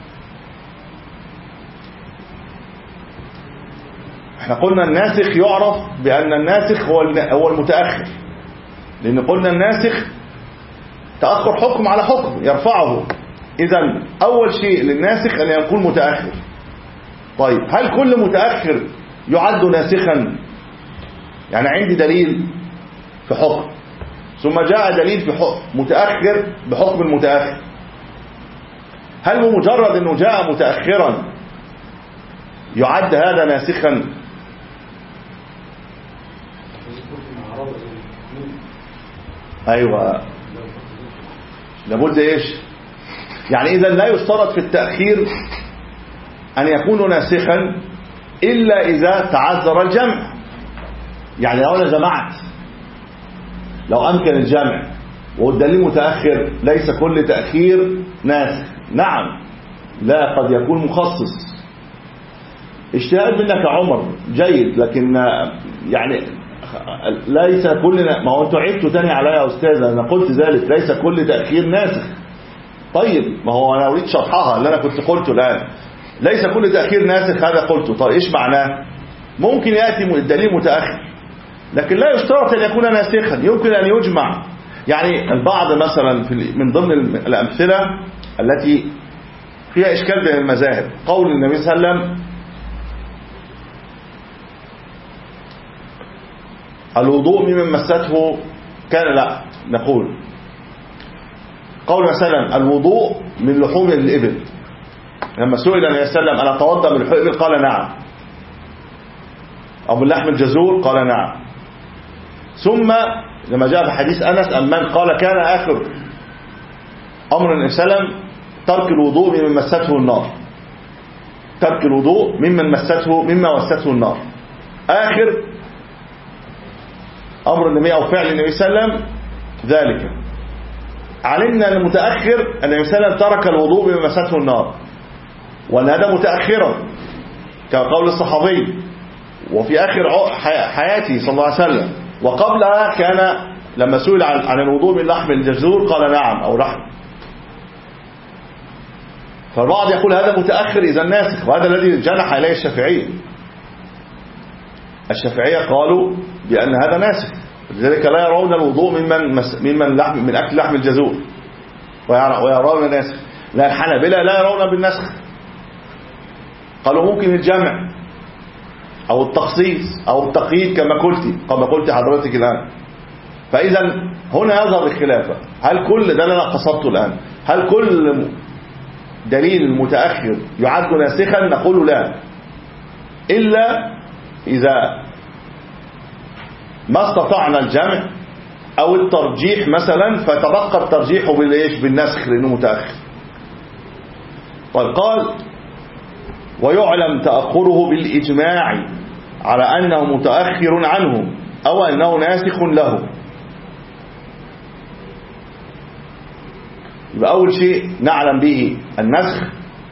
احنا قلنا الناسخ يعرف بأن الناسخ هو هو المتأخر، لأن قلنا الناسخ تأخر حكم على حكم يرفعه. إذن أول شيء للناسخ أن يكون متأخر. طيب هل كل متأخر يعد ناسخا؟ يعني عندي دليل في حكم، ثم جاء دليل في حكم متأخر بحكم المتأخر، هل بمجرد أنه جاء متأخرا يعد هذا ناسخا؟ أيوة، لابد إيش؟ يعني إذا لا يشترط في التأخير أن يكون ناسخا إلا إذا تعذر الجمع. يعني لو أنا جمعت، لو أمكن الجمع والدليل متأخر، ليس كل تأخير ناسخ. نعم، لا، قد يكون مخصص. اجتهاد منك يا عمر جيد، لكن يعني ليس كل، ما هو انتوا عدتوا تاني عليا يا أستاذ، أنا قلت ذلك، ليس كل تأخير ناسخ. طيب ما هو أنا أريد شرحها اللي أنا كنت قلته الآن. ليس كل تأخير ناسخ، هذا قلته. طيب إيش معناه؟ ممكن يأتي الدليل متأخر لكن لا يشترط أن يكون ناسخا، يمكن أن يجمع. يعني البعض مثلا في من ضمن الأمثلة التي فيها إشكال بين المذاهب قول النبي صلى الله عليه وسلم الوضوء ممن مسته كان، لا نقول قول مثلا الوضوء من لحوم الإبل. لما سئل النبي صلى الله عليه وسلم أنا أتوضأ من لحوم الإبل قال نعم، أو من لحم الجزور قال نعم. ثم لما جاء في حديث أنس أمان قال كان آخر أمر النبي صلى الله عليه وسلم ترك الوضوء ممن مسته النار، ترك الوضوء ممن مسته مما مسته النار. آخر أمر النبي أو فعل النبي صلى الله عليه وسلم ذلك. علمنا أن المتأخر النبي صلى الله عليه وسلم ترك الوضوء مما مسته النار، وأن هذا متأخرا كقول الصحابي وفي آخر حياته صلى الله عليه وسلم. وقبلها كان لما سئل عن عن الوضوء من لحم الجزور قال نعم أو لحم. فالبعض يقول هذا متأخر إذا ناسخ، وهذا الذي جنح إليه الشافعية. الشافعية قالوا بأن هذا ناسخ، لذلك لا يرون الوضوء ممن ممن لحم من أكل لحم الجزور ويرون ناسخ. لا، الحنابلة لا يرون بالنسخ، قالوا ممكن الجمع أو التخصيص أو التقييد كما قلت كما قلت حضرتك الآن. فإذا هنا يظهر الخلافة، هل كل ده اللي أنا قصدته الآن، هل كل دليل متأخر يعد ناسخا؟ نقول لا، إلا إذا ما استطعنا الجمع أو الترجيح مثلا، فتبقى الترجيح بالإيش؟ بالنسخ لأنه متأخر. طيب قال ويعلم تأخره بالإجماع على أنه متأخر عنه أو أنه ناسخ له. يبقى أول شيء نعلم به النسخ،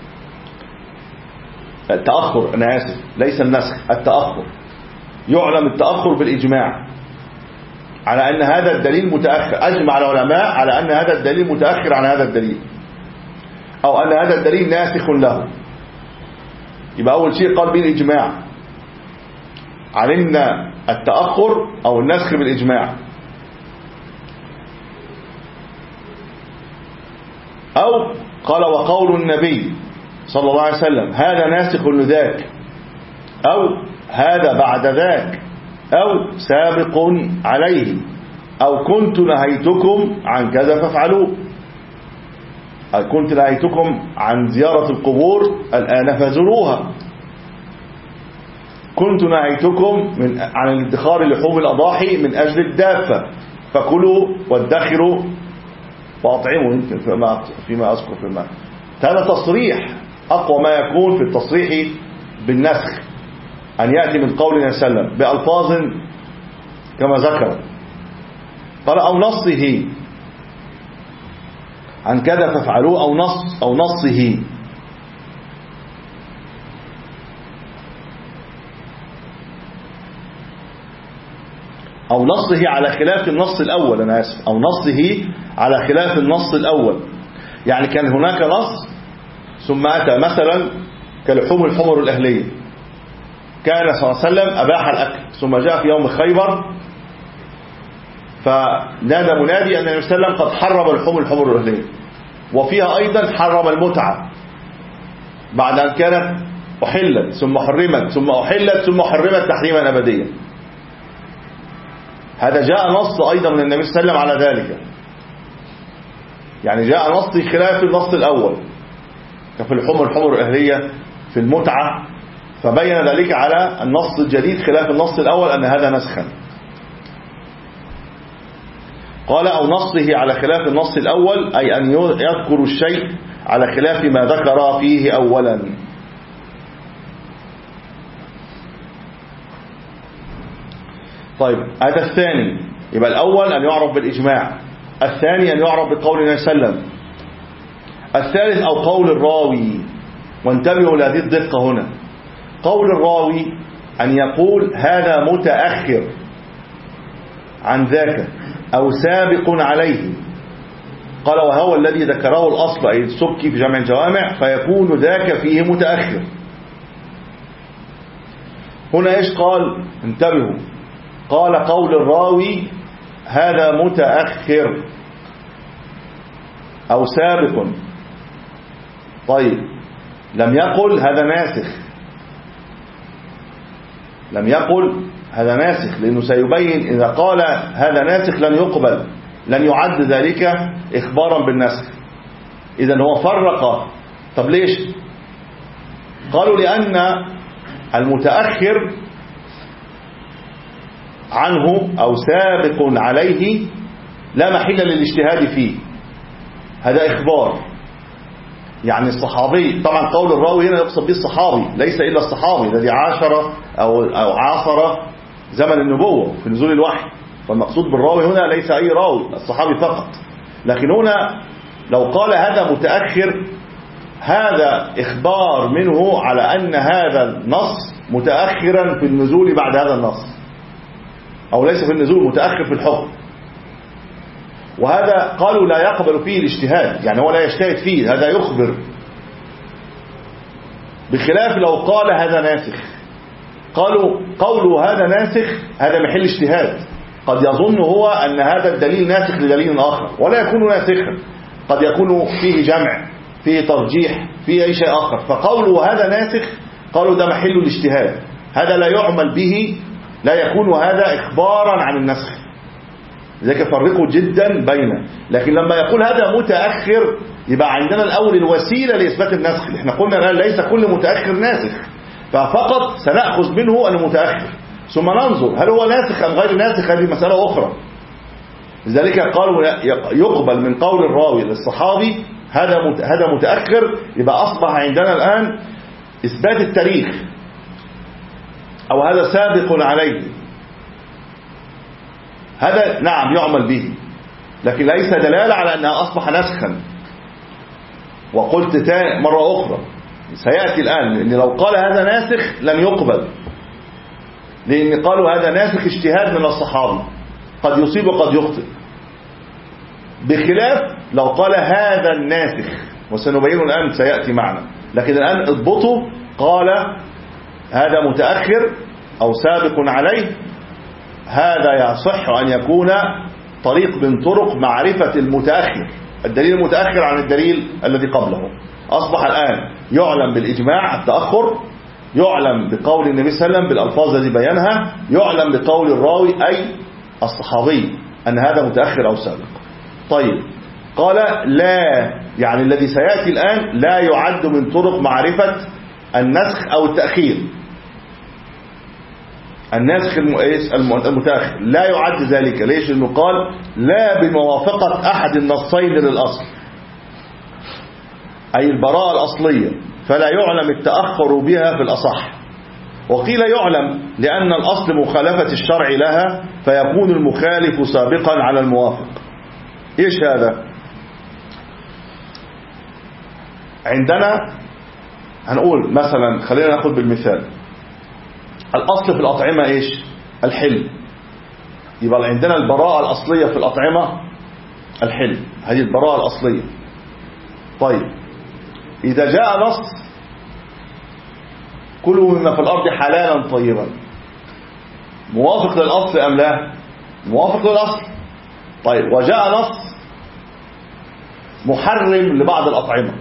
التأخر، أنا آسف ليس النسخ، التأخر. يعلم التأخر بالإجماع على أن هذا الدليل متأخر، أجمع العلماء على أن هذا الدليل متأخر عن هذا الدليل، أو أن هذا الدليل ناسخ له. يبقى أول شيء قال بالإجماع، علمنا التأخر أو النسخ بالإجماع. أو قال وقول النبي صلى الله عليه وسلم هذا ناسخ لذاك، أو هذا بعد ذاك، أو سابق عليه، أو كنت نهيتكم عن كذا فافعلوا، أو كنت نهيتكم عن زيارة القبور الآن فزوروها، كنت نهيتكم من عن الادخار لحوم الأضاحي من أجل الدافة فكلوا وادخروا وأطعموا يمكن فيما, فيما أذكر في الماء. هذا تصريح، أقوى ما يكون في التصريح بالنسخ أن يأتي من قول النبي صلى الله عليه وسلم بألفاظ كما ذكر. قال أو نصه عن كذا فافعلوه، أو نص أو نصه. أو نصه على خلاف النص الأول، أنا آسف، أو نصه على خلاف النص الأول. يعني كان هناك نص ثم أتى مثلا كلحوم الحمر الأهلية، كان صلى الله عليه وسلم أباح الأكل، ثم جاء في يوم خيبر فنادى منادي أن النبي صلى الله عليه وسلم قد حرم لحوم الحمر الأهلية، وفيها أيضا حرم المتعة بعد أن كانت أحلت ثم حرمت ثم أحلت ثم حرمت تحريما أبديا. هذا جاء نص أيضا من النبي صلى الله عليه وسلم على ذلك، يعني جاء نص خلاف النص الأول كفي الحمر الحمر الأهلية في المتعة، فبين ذلك على النص الجديد خلاف النص الأول أن هذا نسخا. قال أو نصه على خلاف النص الأول، أي أن يذكر الشيء على خلاف ما ذكر فيه أولا. طيب هذا الثاني. يبقى الأول أن يعرف بالإجماع، الثاني أن يعرف بقول النبي صلى الله عليه وسلم، الثالث أو قول الراوي. وانتبهوا لهذه الدقة هنا، قول الراوي أن يقول هذا متأخر عن ذاك أو سابق عليه. قال وهو الذي ذكره الأصل أي السبكي في جمع الجوامع، فيكون ذاك فيه متأخر. هنا إيش قال؟ انتبهوا، قال قول الراوي هذا متأخر أو سابق. طيب لم يقل هذا ناسخ، لم يقل هذا ناسخ، لأنه سيبين إذا قال هذا ناسخ لن يقبل، لن يعد ذلك إخبارا بالنسخ. إذن هو فرق. طب ليش؟ قالوا لأن المتأخر عنه أو سابق عليه لا محل للاجتهاد فيه، هذا إخبار. يعني الصحابي، طبعا قول الراوي هنا يقصد به الصحابي، ليس إلا الصحابي الذي عاشر أو, أو عاصر زمن النبوة في نزول الوحي، فالمقصود بالراوي هنا ليس أي راوي، الصحابي فقط. لكن هنا لو قال هذا متأخر، هذا إخبار منه على أن هذا النص متأخرا في النزول بعد هذا النص، أو ليس في النزول، متأخر في الحكم. وهذا قالوا لا يقبل فيه الاجتهاد، يعني هو لا يجتهد فيه، هذا يخبر. بخلاف لو قال هذا ناسخ، قالوا قوله هذا ناسخ هذا محل اجتهاد، قد يظن هو أن هذا الدليل ناسخ لدليل آخر ولا يكون ناسخا، قد يكون فيه جمع، فيه ترجيح، فيه أي شيء آخر. فقوله هذا ناسخ قالوا ده محل الاجتهاد، هذا لا يعمل به، لا يكون هذا إخبارا عن النسخ. لذلك فرقوا جدا بينه. لكن لما يقول هذا متأخر يبقى عندنا الأول الوسيلة لإثبات النسخ. احنا قلنا ليس كل متأخر ناسخ، ففقط سنأخذ منه أنه متأخر. ثم ننظر هل هو ناسخ أم غير ناسخ، هذه مسألة أخرى. لذلك قالوا يقبل من قول الراوي للصحابي هذا هذا متأخر، يبقى أصبح عندنا الآن إثبات التاريخ، أو هذا سابق عليه، هذا نعم يعمل به، لكن ليس دلالة على أنها أصبح نسخا. وقلت مرة أخرى سيأتي الآن إن لو قال هذا ناسخ لم يقبل، لأن قالوا هذا ناسخ اجتهاد من الصحابي قد يصيب وقد يخطئ، بخلاف لو قال هذا الناسخ، وسنبينه الآن سيأتي معنا. لكن الآن اضبطوا، قال هذا متأخر أو سابق عليه، هذا يصح أن يكون طريق من طرق معرفة المتأخر، الدليل المتأخر عن الدليل الذي قبله. أصبح الآن يعلم بالإجماع التأخر، يعلم بقول النبي صلى الله عليه وسلم بالألفاظ التي بينها، يعلم بقول الراوي أي الصحابي أن هذا متأخر أو سابق. طيب قال لا، يعني الذي سيأتي الآن لا يعد من طرق معرفة النسخ أو التأخير. الناسخ المتأخر لا يعد ذلك. ليش؟ لأنه قال لا بموافقة أحد النصين للأصل، أي البراءة الأصلية، فلا يعلم التأخر بها في الأصح. وقيل يعلم لأن الأصل مخالفة الشرع لها، فيكون المخالف سابقا على الموافق. إيش هذا؟ عندنا هنقول مثلا، خلينا نأخذ بالمثال، الأصل في الأطعمة إيش؟ الحل. يبقى عندنا البراءة الأصلية في الأطعمة الحل، هذه البراءة الأصلية. طيب إذا جاء نص كلوا مما في الأرض حلالا طيبا، موافق للأصل أم لا؟ موافق للأصل. طيب وجاء نص محرم لبعض الأطعمة،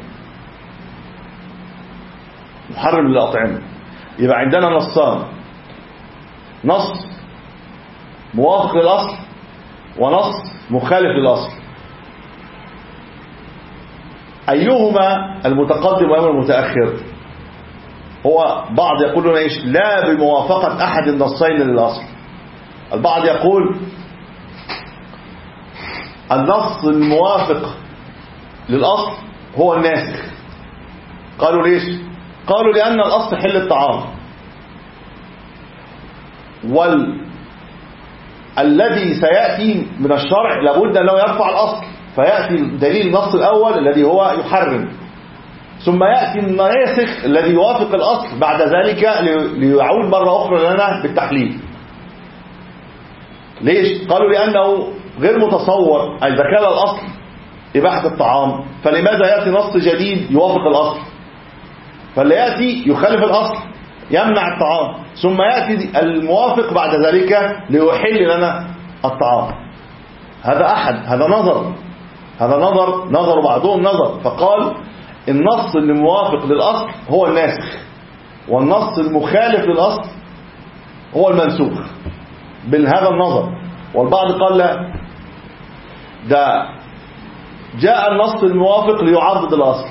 محرم للأطعمة، يبقى عندنا نصان، نص موافق للأصل ونص مخالف للأصل. أيهما المتقدم وأيهما المتأخر؟ هو بعض يقولون إيش؟ لا بموافقة أحد النصين للأصل. البعض يقول النص الموافق للأصل هو الناسخ. قالوا ليش؟ قالوا لأن الأصل حل الطعام، والذي سيأتي من الشرع لابد أنه يرفع الأصل، فيأتي دليل النص الأول الذي هو يحرم، ثم يأتي الناسخ الذي يوافق الأصل بعد ذلك ليعود مرة أخرى لنا بالتحليل. ليش؟ قالوا لأنه غير متصور، أي إذا كان الأصل إباحة الطعام فلماذا يأتي نص جديد يوافق الأصل؟ فاللي يأتي يخالف الأصل يمنع الطعام، ثم يأتي الموافق بعد ذلك ليحل لنا الطعام. هذا أحد، هذا نظر، هذا نظر نظر بعضهم نظر. فقال النص اللي موافق للأصل هو الناسخ، والنص المخالف للأصل هو المنسوخ بهذا النظر. والبعض قال لا، ده جاء النص الموافق ليعضد الأصل،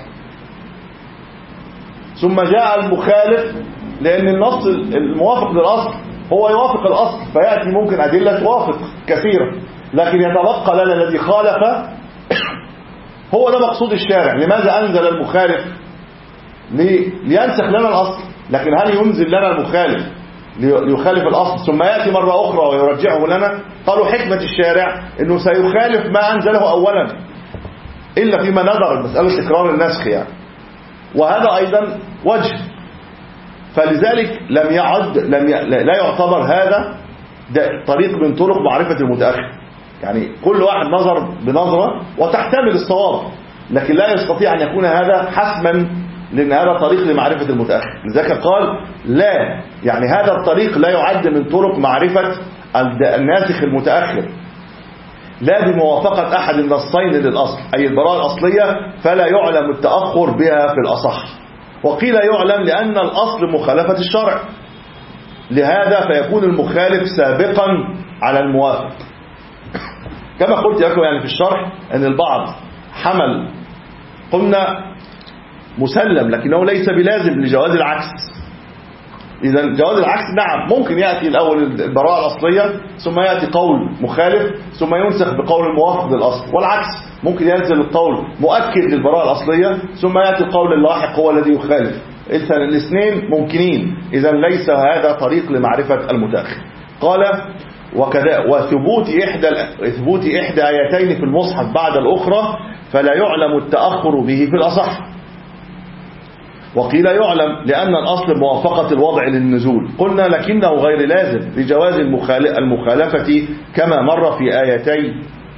ثم جاء المخالف، لأن النص الموافق للأصل هو يوافق الأصل، فيأتي ممكن أدلة توافق كثيرة، لكن يتبقى لنا الذي خالف. هو ده مقصود الشارع. لماذا أنزل المخالف؟ لينسخ لنا الأصل، لكن هل ينزل لنا المخالف ليخالف الأصل ثم يأتي مرة أخرى ويرجعه لنا؟ قالوا حكمة الشارع أنه سيخالف ما أنزله أولا، إلا فيما نظر مسألة تكرار النسخ يعني، وهذا أيضا وجه. فلذلك لم يعد لم ي... لا يعتبر هذا طريق من طرق معرفة المتأخر. يعني كل واحد نظر بنظرة وتحتمل الصواب، لكن لا يستطيع أن يكون هذا حسما، لأن هذا طريق لمعرفة المتأخر. لذلك قال لا، يعني هذا الطريق لا يعد من طرق معرفة الناسخ المتأخر، لا بموافقة أحد النصين للأصل، أي البراءة الأصلية، فلا يعلم التأخر بها في الأصح. وقيل يعلم لأن الأصل مخالفة الشرع، لهذا فيكون المخالف سابقا على الموافق. كما قلت لكم يعني في الشرح أن البعض حمل، قلنا مسلم لكنه ليس بلازم لجواز العكس. إذا جواز العكس نعم، ممكن يأتي الأول البراءة الأصلية ثم يأتي قول مخالف ثم ينسخ بقول الموافق للأصل، والعكس ممكن ينزل القول مؤكد للبراءة الأصلية ثم يأتي القول اللاحق هو الذي يخالف. إذا الاثنين ممكنين، إذا ليس هذا طريق لمعرفة المتأخر. قال وكذا وثبوت إحدى ثبوت إحدى آيتين في المصحف بعد الأخرى فلا يعلم التأخر به في الأصح. وقيل يعلم لأن الأصل موافقة الوضع للنزول، قلنا لكنه غير لازم لجواز المخالفة كما مر في آيتي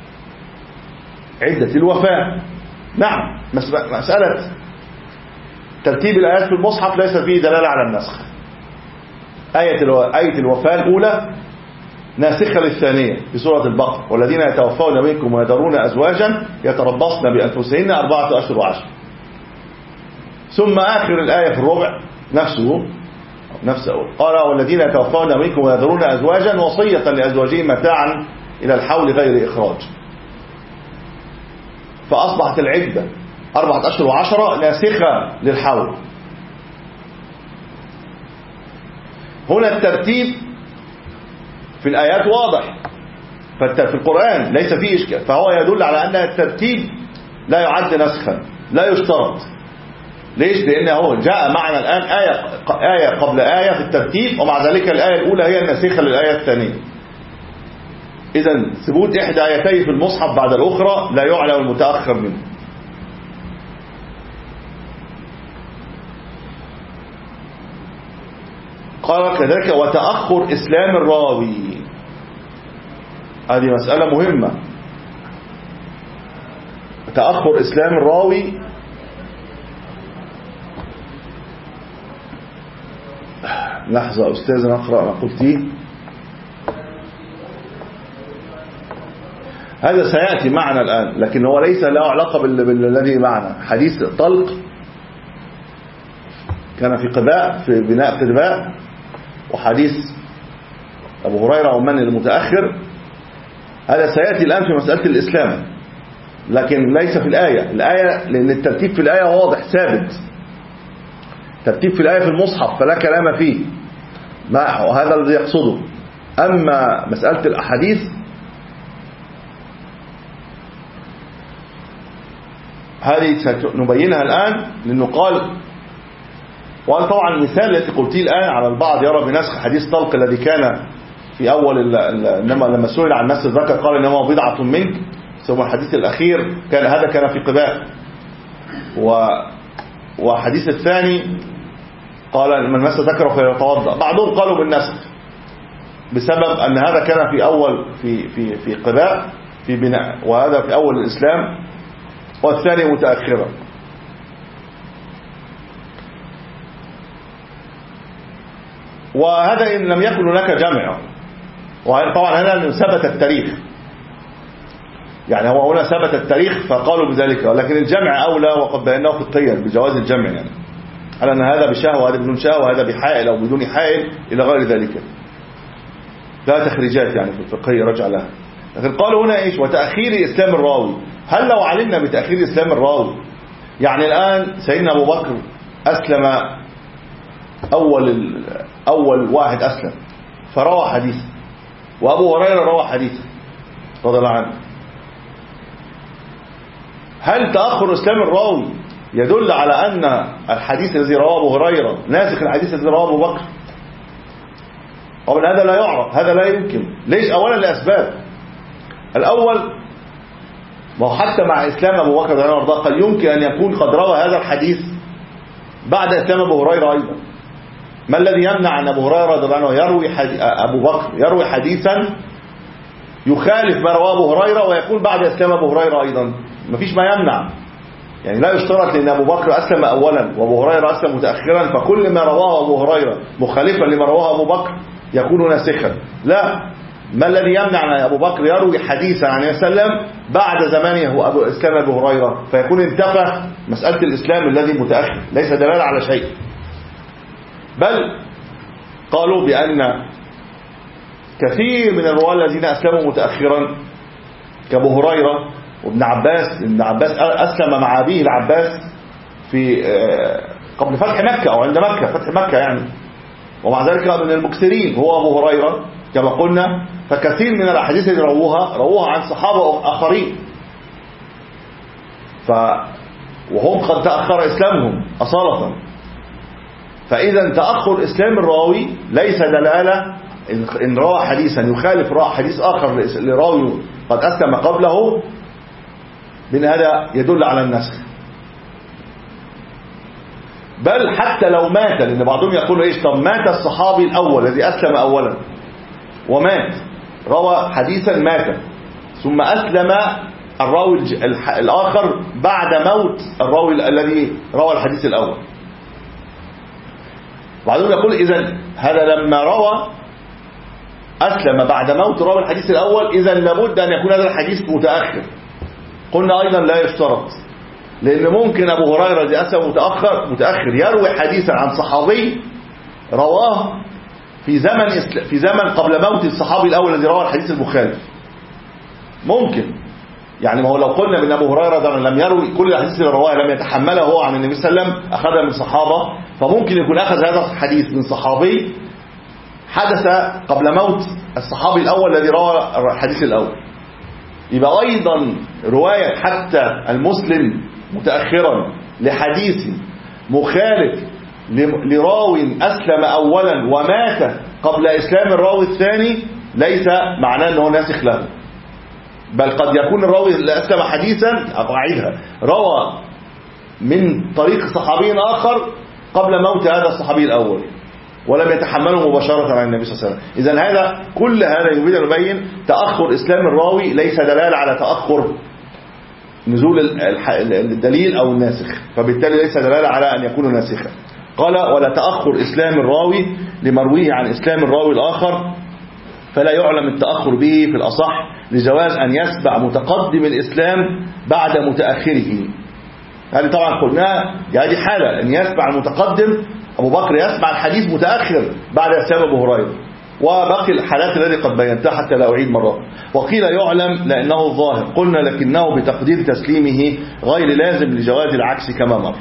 عدة الوفاة. نعم، مسألة ترتيب الآيات في المصحف ليس فيه دلالة على النسخ. آية الوفاة الأولى ناسخة للثانية في سورة البقرة، والذين يتوفون منكم ويذرون أزواجا يتربصن بأنفسهن أربعة أشهر وعشر. ثم آخر الآية في الربع نفسه نفسه قال والذين يتوفون منكم ويذرون أزواجا وصية لأزواجهم متاعا إلى الحول غير إخراج. فأصبحت العدة أربعة أشهر وعشرة ناسخة للحول. هنا الترتيب في الآيات واضح في القرآن ليس فيه إشكال، فهو يدل على أن الترتيب لا يعد نسخا، لا يشترط. ليش؟ لأنه جاء معنا الآن آية آية قبل آية في الترتيب، ومع ذلك الآية الأولى هي الناسخة للآية الثانية. إذن ثبوت إحدى آيتين في المصحف بعد الأخرى لا يعلم المتأخر منه. قال كذلك وتأخر إسلام الراوي، هذه مسألة مهمة. تأخر إسلام الراوي لحظة أستاذ نقرأ ما قلتيه. هذا سيأتي معنا الآن، لكن هو ليس له علاقة بالذي معنا. حديث طلق كان في قباء في بناء قباء، وحديث أبو هريرة ومن المتأخر، هذا سيأتي الآن في مسألة الإسلام، لكن ليس في الآية. الآية لأن الترتيب في الآية واضح ثابت، ترتيب في الآية في المصحف فلا كلام فيه، ما هذا الذي يقصده. أما مسألة الأحاديث هذه سنبينها الآن، لأنه قال وقال طبعا المثال الذي قلتيه الآن على البعض يرى بنسخ حديث طلق الذي كان في أول إنما لما سئل عن نفس الذكر قال إنما بضعة منك، ثم الحديث الأخير كان هذا كان في قباء، و وحديث الثاني قال من مس ذكره فيتوضأ. بعضهم قالوا بالنسخ بسبب أن هذا كان في أول في في في قباء في بناء، وهذا في أول الإسلام، والثاني متأخرا. وهذا إن لم يكن هناك جمع، وطبعا هنا ثبت التاريخ، يعني هو هنا ثبت التاريخ فقالوا بذلك، ولكن الجمع أولى، وقد بيناه في الطير بجواز الجمع، يعني على أن هذا بشهوة وهذا بدون شهوة وهذا بحائل أو بدون حائل إلى غير ذلك، لا تخريجات يعني في الفقه رجع لها. لكن قالوا هنا إيش؟ وتأخير إسلام الراوي. هل لو علمنا بتأخير إسلام الراوي، يعني الآن سيدنا أبو بكر أسلم أول أول واحد أسلم فروى حديث، وأبو هريرة روى حديث رضي الله عنه، هل تأخر إسلام الراوي يدل على أن الحديث الذي رواه أبو هريرة ناسخ الحديث الذي رواه أبو بكر؟ ومن هذا لا يعرف، هذا لا يمكن. ليش؟ أولا لأسباب. الأول ما هو حتى مع إسلام أبو بكر رضي الله عنه قد يمكن أن يكون قد روى هذا الحديث بعد إسلام أبو هريرة أيضا. ما الذي يمنع أن أبو هريرة رضي الله عنه يروي حديث أبو بكر يروي حديثا يخالف ما رواه أبو هريرة ويكون بعد إسلام أبو هريرة أيضا؟ ما فيش ما يمنع، يعني لا يشترط لأن أبو بكر أسلم أولا وأبو هريرة أسلم متأخرا فكل ما رواه أبو هريرة مخالفا لما رواه أبو بكر يكون ناسخا. لا، ما الذي يمنع أن أبو بكر يروي حديثا عن وسلم بعد زمانه أبو إسلام أبو هريرة فيكون انتفى مسألة الإسلام الذي متأخر؟ ليس دلالة على شيء. بل قالوا بأن كثير من الرواة الذين أسلموا متأخرا كأبو هريرة وابن عباس، ابن عباس أسلم مع أبيه العباس في قبل فتح مكة أو عند مكة فتح مكة يعني، ومع ذلك من المكثرين هو أبو هريرة كما قلنا، فكثير من الأحاديث اللي رووها رووها عن صحابة آخرين، ف وهم قد تأخر إسلامهم أصالة. فإذا تأخر إسلام الراوي ليس دلالة إن روى حديثا يخالف روى حديث آخر لراوي قد أسلم قبله، من هذا يدل على النسخ. بل حتى لو مات، لأن بعضهم يقول إيش، طب مات الصحابي الأول الذي أسلم أولا ومات، روى حديثا مات، ثم أسلم الراوي الآخر بعد موت الراوي الذي روى الحديث الأول. بعضهم يقول إذن هذا لما روى أسلم بعد موت راوي الحديث الأول، إذن لابد أن يكون هذا الحديث متأخر. قلنا أيضا لا يشترط، لأن ممكن أبو هريرة الذي أسلم متأخر متأخر يروي حديثا عن صحابي رواه في زمن في زمن قبل موت الصحابي الأول الذي روى الحديث المخالف. ممكن يعني، ما هو لو قلنا من أبو هريرة ده لم يروي كل الحديث اللي رواه لم يتحمله هو عن النبي صلى الله عليه وسلم، أخذها من صحابة، فممكن يكون أخذ هذا الحديث من صحابي حدث قبل موت الصحابي الأول الذي روى الحديث الأول. يبقى أيضا رواية حتى المسلم متأخرا لحديث مخالف لراو أسلم أولا ومات قبل إسلام الراوي الثاني ليس معناه أنه ناسخ له، بل قد يكون الراوي اللي أسلم حديثا أعيدها روى من طريق صحابي آخر قبل موت هذا الصحابي الأول ولم يتحمله مباشرة عن النبي صلى الله عليه وسلم. إذن هذا كل هذا يريد أن يبين تأخر إسلام الراوي ليس دلالة على تأخر نزول الدليل أو الناسخ، فبالتالي ليس دلالة على أن يكون ناسخا. قال ولا تأخر إسلام الراوي لمرويه عن إسلام الراوي الآخر، فلا يعلم التأخر به في الأصح لجواز أن يتبع متقدم الإسلام بعد متأخره. هذه طبعا قلناها، يعني حالة أن يتبع المتقدم أبو بكر يسمع الحديث متأخر بعد إسلام أبو هريرة، وباقي الحالات التي قد بينتها حتى لا أعيد مرة. وقيل يعلم لأنه الظاهر، قلنا لكنه بتقدير تسليمه غير لازم لجواز العكس كما مر.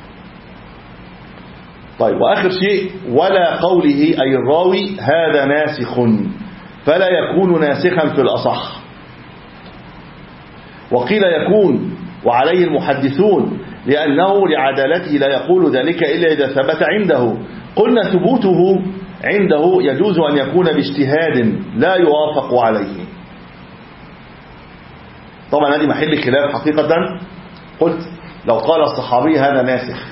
طيب، وآخر شيء ولا قوله أي الراوي هذا ناسخ، فلا يكون ناسخا في الأصح. وقيل يكون وعليه المحدثون لأنه لعدالته لا يقول ذلك إلا إذا ثبت عنده. قلنا ثبوته عنده يجوز أن يكون باجتهاد لا يوافق عليه. طبعا هذه محل خلاف حقيقة. قلت لو قال الصحابي هذا ناسخ،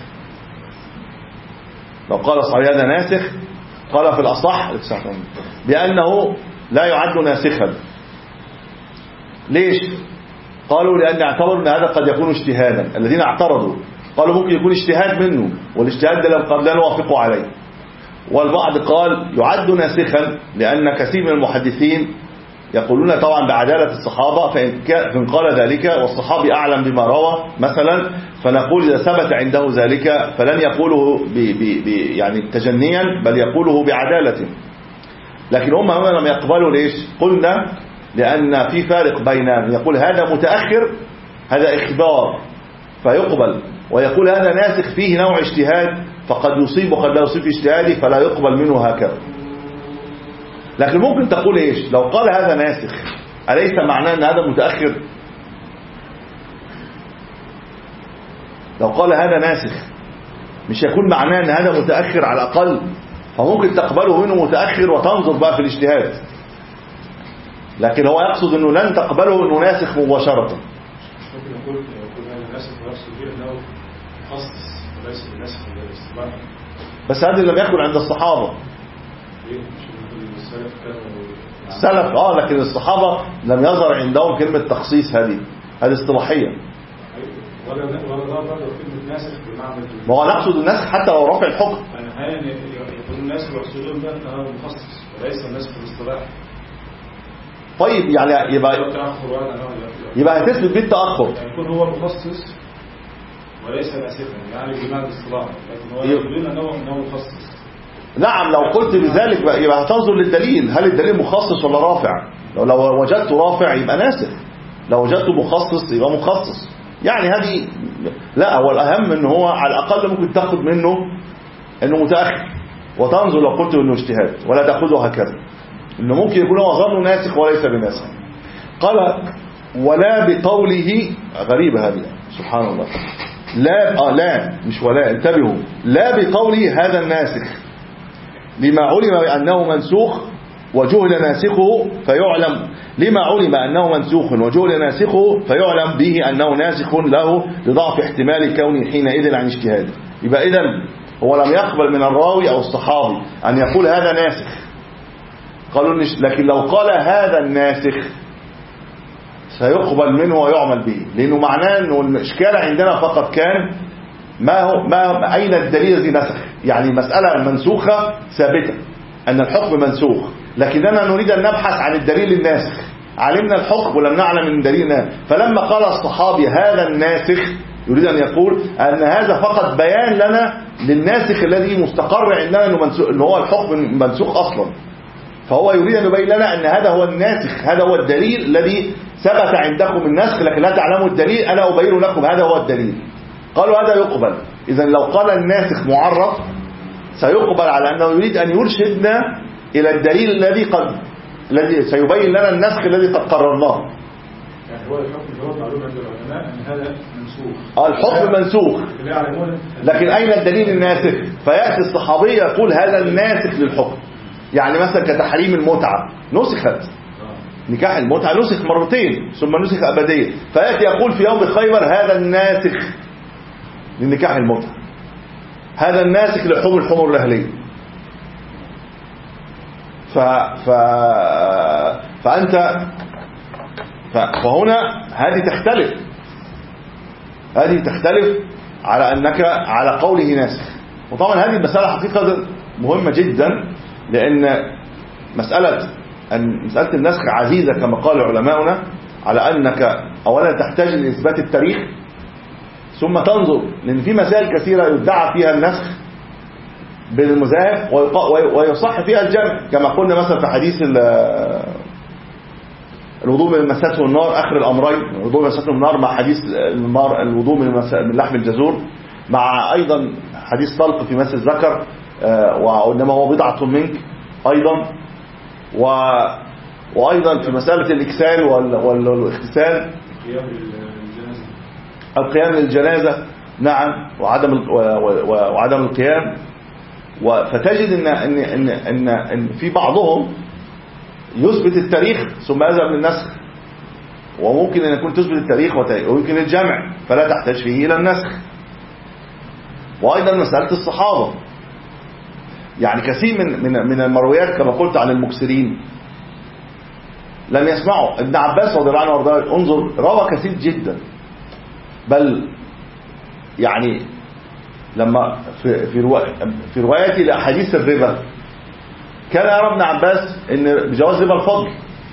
لو قال الصحابي هذا ناسخ قال في الأصح بأنه لا يعد ناسخا. ليش؟ قالوا لأن اعتبروا أن هذا قد يكون اجتهادا. الذين اعترضوا قالوا ممكن يكون اجتهاد منه، والاجتهاد ده قد لا نوافقه عليه. والبعض قال يعد ناسخا لأن كثير من المحدثين يقولون طبعا بعدالة الصحابة، فإن قال ذلك والصحابي أعلم بما روى مثلا فنقول إذا ثبت عنده ذلك فلن يقوله ب ب ب يعني تجنيا، بل يقوله بعدالة. لكن هم هنا لم يقبلوا. ليش؟ قلنا لأن في فارق بين يقول هذا متأخر هذا إخبار فيقبل، ويقول هذا ناسخ فيه نوع اجتهاد فقد يصيب وقد لا يصيب اجتهادي فلا يقبل منه هكذا. لكن ممكن تقول إيش؟ لو قال هذا ناسخ أليس معناه أن هذا متأخر؟ لو قال هذا ناسخ مش يكون معناه أن هذا متأخر على الأقل، فممكن تقبله منه متأخر وتنظر بقى في الاجتهاد. لكن هو يقصد أنه لن تقبله أنه ناسخ مباشرة. ممكن يقول يقول هذا ناسخ ونفسه كبير أنه مخصص وليس بالناسخ بالاصطلاح. بس هذا لم يكن عند الصحابة. السلف اه لكن الصحابة لم يظهر عندهم كلمة تخصيص. هذه هذه اصطلاحية. ولا ولا ظهر كلمة ناسخ بمعنى ما هو نقصد الناسخ حتى لو رفع الحكم. يعني أحيانا يقول الناسخ ويقصدون ده أنه مخصص وليس الناسخ بالاصطلاح. طيب يعني يبقى يبقى هتثبت بيه التأخر. يعني يكون هو مخصص وليس ناسخا يعني بمعنى الاصطلاح، لكن هو يقولون أنه أنه مخصص. نعم، لو قلت بذلك يبقى هتنظر للدليل، هل الدليل مخصص ولا رافع؟ لو لو وجدته رافع يبقى ناسخ، لو وجدته مخصص يبقى مخصص. يعني هذه لا، هو الأهم ان هو على الأقل ممكن تاخد منه انه متأخر، وتنظر لو قلت انه اجتهاد، ولا تأخذه هكذا، انه ممكن يكون هو ظن ناسخ وليس بناسخ. قال ولا بقوله، غريبة هذه سبحان الله، لا آه لا مش ولا، انتبهوا، لا بقوله هذا الناسخ لما علم بأنه منسوخ وجهل ناسخه فيعلم، لما علم أنه منسوخ وجهل ناسخه فيعلم به أنه ناسخ له لضعف احتمال كونه حينئذ عن اجتهاده. يبقى إذن هو لم يقبل من الراوي أو الصحابي أن يقول هذا ناسخ، قالوا لكن لو قال هذا الناسخ سيقبل منه ويعمل به، لأنه معناه أنه الإشكال عندنا فقط كان ما هو ما أين الدليل الذي نسخ، يعني مسألة منسوخة ثابتة أن الحكم منسوخ، لكننا نريد أن نبحث عن الدليل الناسخ، علمنا الحكم ولم نعلم من دليل ناسخ. فلما قال الصحابي هذا الناسخ يريد أن يقول أن هذا فقط بيان لنا للناسخ الذي مستقر عندنا أنه هو الحكم منسوخ أصلا، فهو يريد أن يبين لنا أن هذا هو الناسخ، هذا هو الدليل الذي ثبت عندكم النسخ لكن لا تعلموا الدليل، أنا أبين لكم هذا هو الدليل. قالوا هذا يقبل. إذن لو قال الناسخ معرف سيقبل على أنه يريد أن يرشدنا إلى الدليل الذي قد الذي سيبين لنا النسخ الذي قد قررناه. يعني هو الحكم اللي هو معلوم عند العلماء أن هذا منسوخ. آه الحكم منسوخ. لكن أين الدليل الناسخ؟ فيأتي الصحابي يقول هذا الناسخ للحكم. يعني مثلا كتحريم المتعة نسخت، نكاح المتعة نسخ مرتين ثم نسخ أبديا، فيأتي يقول في يوم خيبر هذا الناسخ لنكاح المتعة، هذا الناسخ لحكم الحمر الأهلية. ف... ف... فأنت ف... فهنا هذه تختلف، هذه تختلف على أنك على قوله ناسخ. وطبعا هذه المسألة حقيقة مهمة جدا، لأن مسألة أن مسألة النسخ عزيزة كما قال علماؤنا، على أنك أولا تحتاج لإثبات التاريخ ثم تنظر، لأن في مسائل كثيرة يدعى فيها النسخ بالمذاهب ويصح فيها الجمع، كما قلنا مثلا في حديث الوضوء من مسته النار، آخر الأمرين، الوضوء من مسته النار مع حديث الوضوء من لحم الجزور، مع أيضا حديث طلق في مس الذكر وإنما هو بضعة منك أيضا، و... وأيضا في مسألة الإكسال والاغتسال، القيام للجنازة نعم، وعدم وعدم القيام. فتجد إن إن إن إن, إن في بعضهم يثبت التاريخ ثم يذهب للنسخ، وممكن أن يكون تثبت التاريخ ويمكن الجمع فلا تحتاج فيه إلى النسخ. وأيضا مسألة الصحابة، يعني كثير من من من المرويات كما قلت عن المكسرين لم يسمعوا. ابن عباس رضي الله عنه وارضاه انظر روى كثير جدا، بل يعني لما في في رواية في روايته لاحاديث الربا كان يرى ابن عباس ان بجواز ربا الفضل،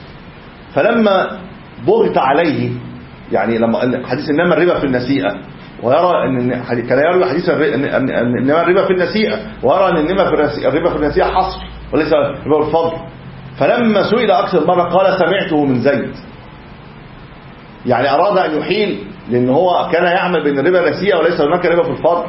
فلما ضغط عليه يعني لما حديث انما الربا في النسيئه، ويرى ان كان يروي حديث ان انما الربا في النسيئه، ويرى ان انما الربا في النسيئه حصر وليس ربا الفضل، فلما سئل اكثر مره قال سمعته من زيد، يعني اراد ان يحيل، لان هو كان يعمل بين الربا نسيئه وليس هناك ربا في الفضل،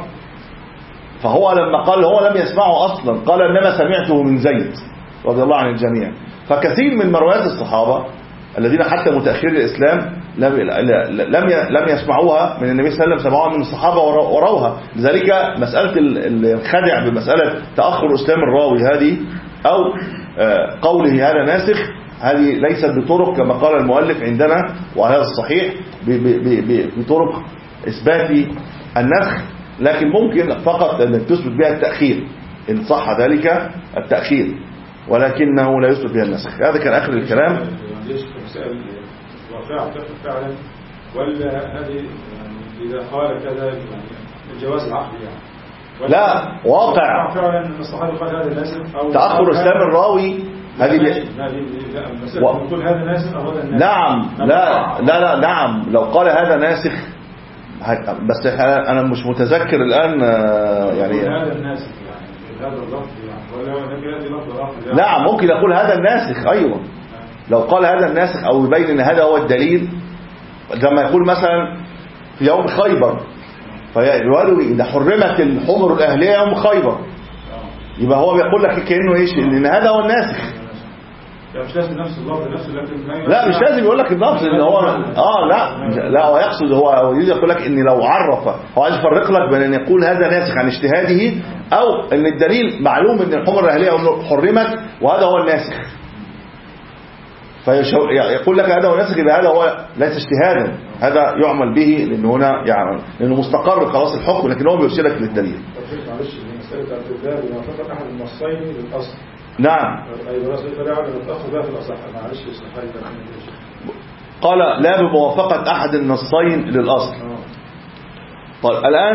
فهو لما قال هو لم يسمعه اصلا قال انما سمعته من زيد رضي الله عن الجميع. فكثير من مرويات الصحابه الذين حتى متاخري الاسلام لم لم لم يسمعوها من النبي صلى الله عليه وسلم، سمعوها من الصحابه وروها. لذلك مساله الخدع بمساله تاخر اسلام الراوي هذه او قوله هذا ناسخ، هذه ليست بطرق كما قال المؤلف عندنا، وهذا الصحيح بطرق اثبات النسخ، لكن ممكن فقط ان تثبت بها التاخير ان صح ذلك التاخير، ولكنه لا يثبت بها النسخ. هذا كان اخر الكلام. مسائل واقعة فعلا، ولا هذه يعني إذا قال كذا يعني الجواز العقلي يعني، لا واقع فعلا ان الصحابي قال هذا ناسخ او تاخر اسلام الراوي هذه لا نقول هذا ناسخ او هذا ناسخ. نعم لا لا لا نعم لو قال هذا ناسخ، بس انا مش متذكر الان يعني هذا الناسخ يعني هذا اللفظ يعني، ولا هذا لفظ نعم ممكن يقول هذا الناسخ ايوه، لو قال هذا الناسخ او يبين ان هذا هو الدليل، لما يقول مثلا في يوم خيبر فيقولوا إذا حرمت الحمر الأهلية يوم خيبر، يبقى هو بيقول لك كأنه ايش ان هذا هو الناسخ. يعني مش لازم نفس اللفظ نفسه لكن لا مش لازم يقول لك اللفظ اللي هو اه لا لا هو يقصد هو يريد يقول لك ان لو عرف هو عايز يفرق لك بين ان يقول هذا ناسخ عن اجتهاده او ان الدليل معلوم ان الحمر الاهليه حرمت وهذا هو الناسخ، فيقول لك هذا هو الناسخ يبقى هذا هو ليس اجتهادا، هذا يعمل به لان هنا يعني لانه مستقر خلاص الحكم، لكن هو بيرسلك للدليل. معلش مساله الاعتذار بما فقط احد النصين للاصل. نعم. قال لا بموافقة أحد النصين للأصل. طيب الآن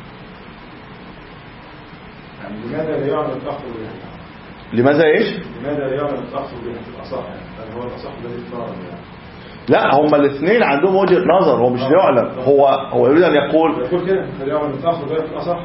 يعني لماذا لا يعمل التأخر بها؟ لماذا إيش؟ لماذا لا يعمل التأخر بها في الأصح؟ يعني هو الأصح الذي يفترض يعني. لا هما الاثنين عندهم وجهة نظر، هو مش يعلم، هو هو يريد أن يقول يقول كده لا يعمل التأخر بها في الأصح.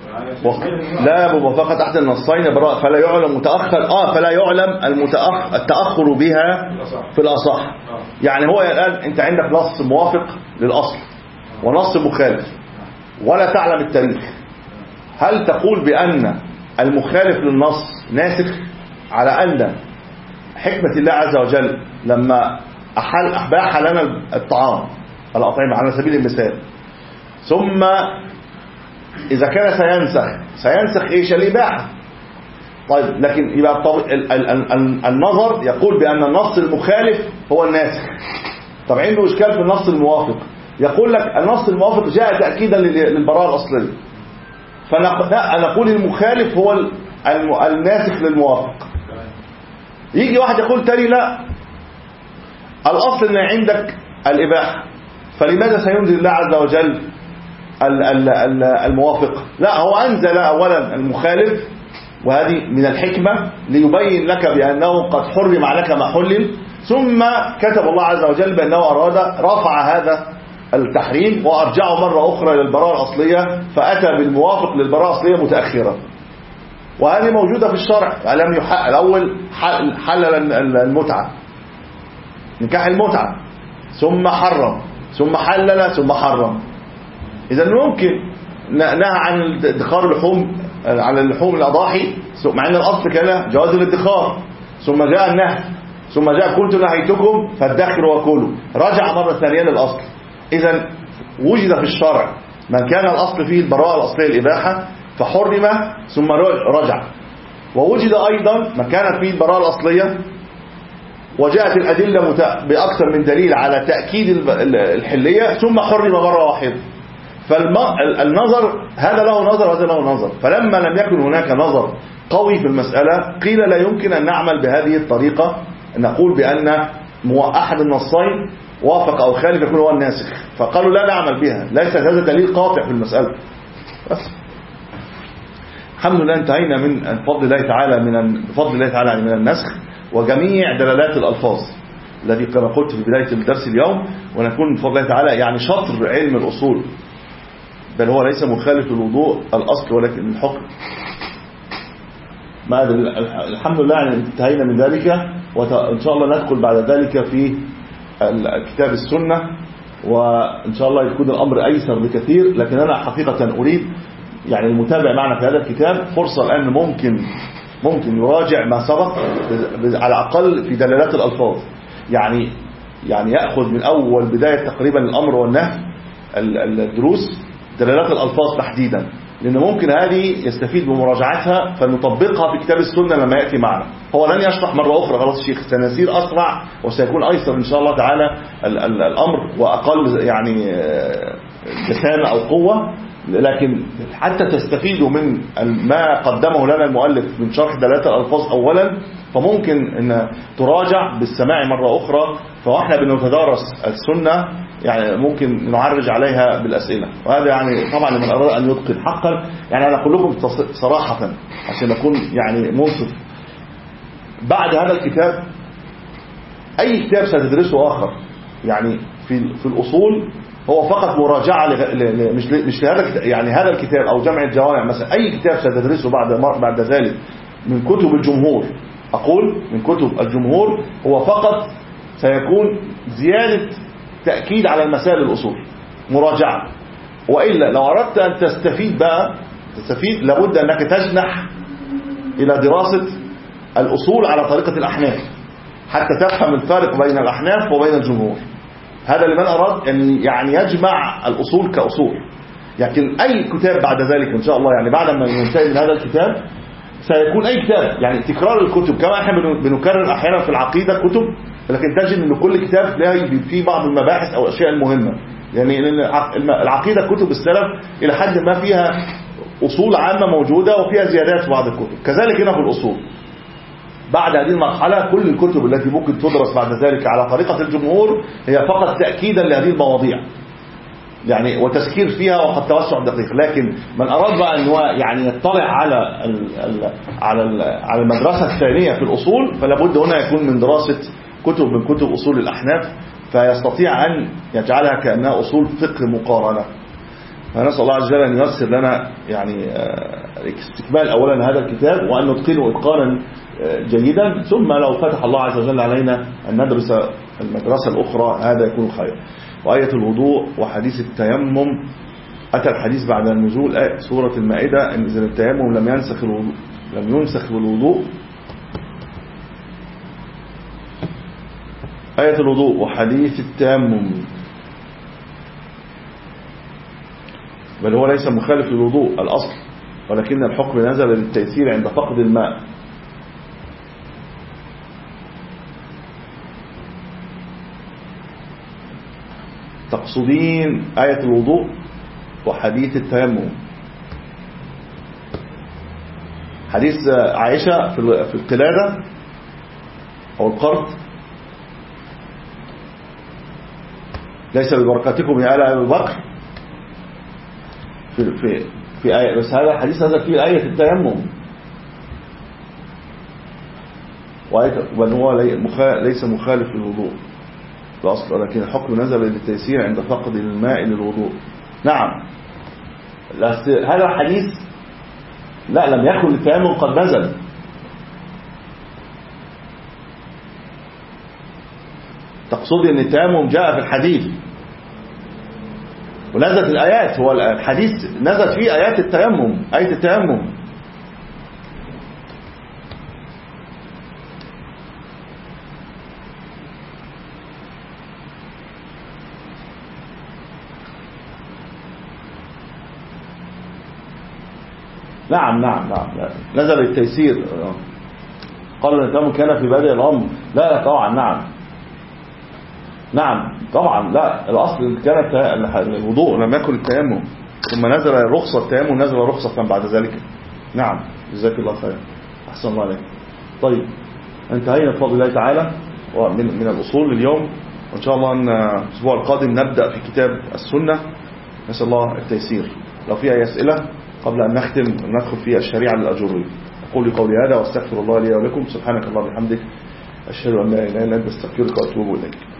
لا بموافقة أحد النصين فلا يعلم متأخر اه فلا يعلم المتأخر التأخر بها في الأصح. يعني هو الآن أنت عندك نص موافق للأصل ونص مخالف ولا تعلم التاريخ، هل تقول بأن المخالف للنص ناسخ على أن حكمة الله عز وجل لما أحل أحباح لنا الطعام الأطعمة على سبيل المثال ثم إذا كان سينسخ سينسخ إيش الإباحة؟ طيب لكن يبقى النظر يقول بأن النص المخالف هو الناسخ. طب عنده إشكال في النص الموافق، يقول لك النص الموافق جاء تأكيدا للبراءة الأصلية، فنقول المخالف هو الناسخ للموافق. يجي واحد يقول تاني لا الأصل أن عندك الإباحة، فلماذا سينزل الله عز وجل الموافق؟ لا هو أنزل أولا المخالف وهذه من الحكمة ليبين لك بأنه قد حرم عليك ما حلل، ثم كتب الله عز وجل بأنه أراد رفع هذا التحريم وأرجعه مرة أخرى للبراءة الأصلية، فأتى بالموافق للبراءة الأصلية متأخرا، وهذه موجودة في الشرع. لم يحل الأول حلل المتعة نكاح المتعة ثم حرم ثم حلل ثم حرم. إذا ممكن نهى عن ادخار اللحوم على اللحوم الأضاحي مع أن الأصل كان جواز الادخار، ثم جاء النهي ثم جاء كنت نهيتكم فادخروا وكلوا، رجع مرة ثانية للأصل. إذا وجد في الشرع من كان الأصل فيه البراءة الأصلية الإباحة فحرم ثم رجع، ووجد أيضا من كان فيه البراءة الأصلية وجاءت الأدلة بأكثر من دليل على تأكيد الحلية ثم حرم مرة واحدة. فالنظر هذا له نظر وهذا له نظر، فلما لم يكن هناك نظر قوي في المسألة قيل لا يمكن أن نعمل بهذه الطريقة، نقول بأن أحد النصين وافق أو خالف يكون هو الناسخ، فقالوا لا نعمل بها، ليس هذا دليل قاطع في المسألة. بس الحمد لله انتهينا من فضل الله تعالى من فضل الله تعالى من النسخ وجميع دلالات الألفاظ الذي كما قلت في بداية الدرس اليوم، ونكون بفضل الله تعالى يعني شطر علم الأصول، بل هو ليس مخالف للوضوء الأصل ولكن الحكم. بعد الحمد لله يعني انتهينا من ذلك، وإن شاء الله ندخل بعد ذلك في كتاب السنة، وإن شاء الله يكون الأمر أيسر بكثير. لكن أنا حقيقة أريد يعني المتابع معنا في هذا الكتاب فرصة الآن ممكن ممكن يراجع ما سبق على الأقل في دلالات الألفاظ، يعني يعني يأخذ من أول بداية تقريبا الأمر والنهي الدروس دلالات الألفاظ تحديدا، لأن ممكن هذه يستفيد بمراجعتها فنطبقها في كتاب السنة لما يأتي معنا. هو لن يشرح مرة أخرى خلاص الشيخ، سنسير أسرع وسيكون أيسر إن شاء الله تعالى الأمر وأقل يعني جسامة أو قوة، لكن حتى تستفيدوا من ما قدمه لنا المؤلف من شرح دلالات الألفاظ أولا، فممكن أن تراجع بالسماع مرة أخرى، فإحنا بنتدارس السنة يعني ممكن نعرج عليها بالأسئلة، وهذا يعني طبعا لمن أراد أن يتقن حقا. يعني أنا أقول لكم صراحة عشان أكون يعني منصف، بعد هذا الكتاب أي كتاب ستدرسه آخر يعني في في الأصول هو فقط مراجعة ل... مش ل... مش لهذا يعني هذا الكتاب أو جمع الجوامع مثلا، أي كتاب ستدرسه بعد بعد ذلك من كتب الجمهور، أقول من كتب الجمهور هو فقط سيكون زيادة تأكيد على المسائل الأصول مراجعة، وإلا لو أردت أن تستفيد بقى تستفيد لابد أنك تجنح إلى دراسة الأصول على طريقة الأحناف حتى تفهم الفارق بين الأحناف وبين الجمهور. هذا لمن أراد أن يعني يجمع الأصول كأصول. لكن أي كتاب بعد ذلك إن شاء الله، يعني بعد ما ينتهي من هذا الكتاب سيكون أي كتاب، يعني تكرار الكتب كما احنا بنكرر أحيانا في العقيدة كتب، لكن تجد أن كل كتاب له فيه بعض المباحث أو الأشياء المهمة. يعني العقيدة كتب السلف إلى حد ما فيها أصول عامة موجودة وفيها زيادات في بعض الكتب، كذلك هنا في الأصول. بعد هذه المرحلة كل الكتب التي ممكن تدرس بعد ذلك على طريقة الجمهور هي فقط تأكيدا لهذه المواضيع يعني وتذكير فيها وقد توسع دقيق. لكن من أراد بقى أن هو يعني يطلع على ال ال على ال على المدرسة الثانية في الأصول، فلا بد هنا يكون من دراسة كتب من كتب أصول الأحناف فيستطيع أن يجعلها كأنها أصول فقه مقارنة. فنسأل الله عز وجل أن ييسر لنا يعني استكمال أولا هذا الكتاب وأن نتقنه إتقانا جيدا، ثم لو فتح الله عز وجل علينا أن ندرس المدرسة الأخرى هذا يكون خير. وآية الوضوء وحديث التيمم، أتى الحديث بعد النزول آية سورة المائدة أن إذا التيمم لم ينسخ الوضوء لم ينسخ بالوضوء. آية الوضوء وحديث التيمم، بل هو ليس مخالف للوضوء الأصل، ولكن الحكم نزل للتيسير عند فقد الماء. تقصدين آية الوضوء وحديث التيمم. حديث عائشة في القلادة أو القرض، ليس ببركاتكم يا آل أبي بكر، في في في آية، بس هذا الحديث هذا فيه آية التيمم، بل هو ليس مخالف للوضوء الأصل، ولكن الحكم نزل للتيسير عند فقد الماء للوضوء. نعم هذا الحديث لا لم يكن التيمم قد نزل، تقصدي أن التيمم جاء في الحديث ونزلت الآيات، هو الحديث نزلت فيه آيات التيمم، آية التيمم. نعم نعم نعم نزل التيسير، قالوا ان التيمم كان في بدء الأمر. لا لا طبعا نعم نعم طبعا لا، الأصل كانت الوضوء لم يكن التيمم، ثم نزل رخصة التيمم، نزل رخصة بعد ذلك. نعم جزاك الله خير، أحسن الله عليك. طيب انتهينا بفضل الله تعالى من من الأصول اليوم، وإن شاء الله أن الأسبوع القادم نبدأ في كتاب السنة، نسأل الله التيسير. لو في أي أسئلة قبل أن نختم ندخل في الشريعة للأجوري. أقول قولي هذا واستغفر الله لي ولكم، سبحانك اللهم وبحمدك، أشهد أن لا إله إلا أنت، أستغفرك وأتوب إليك.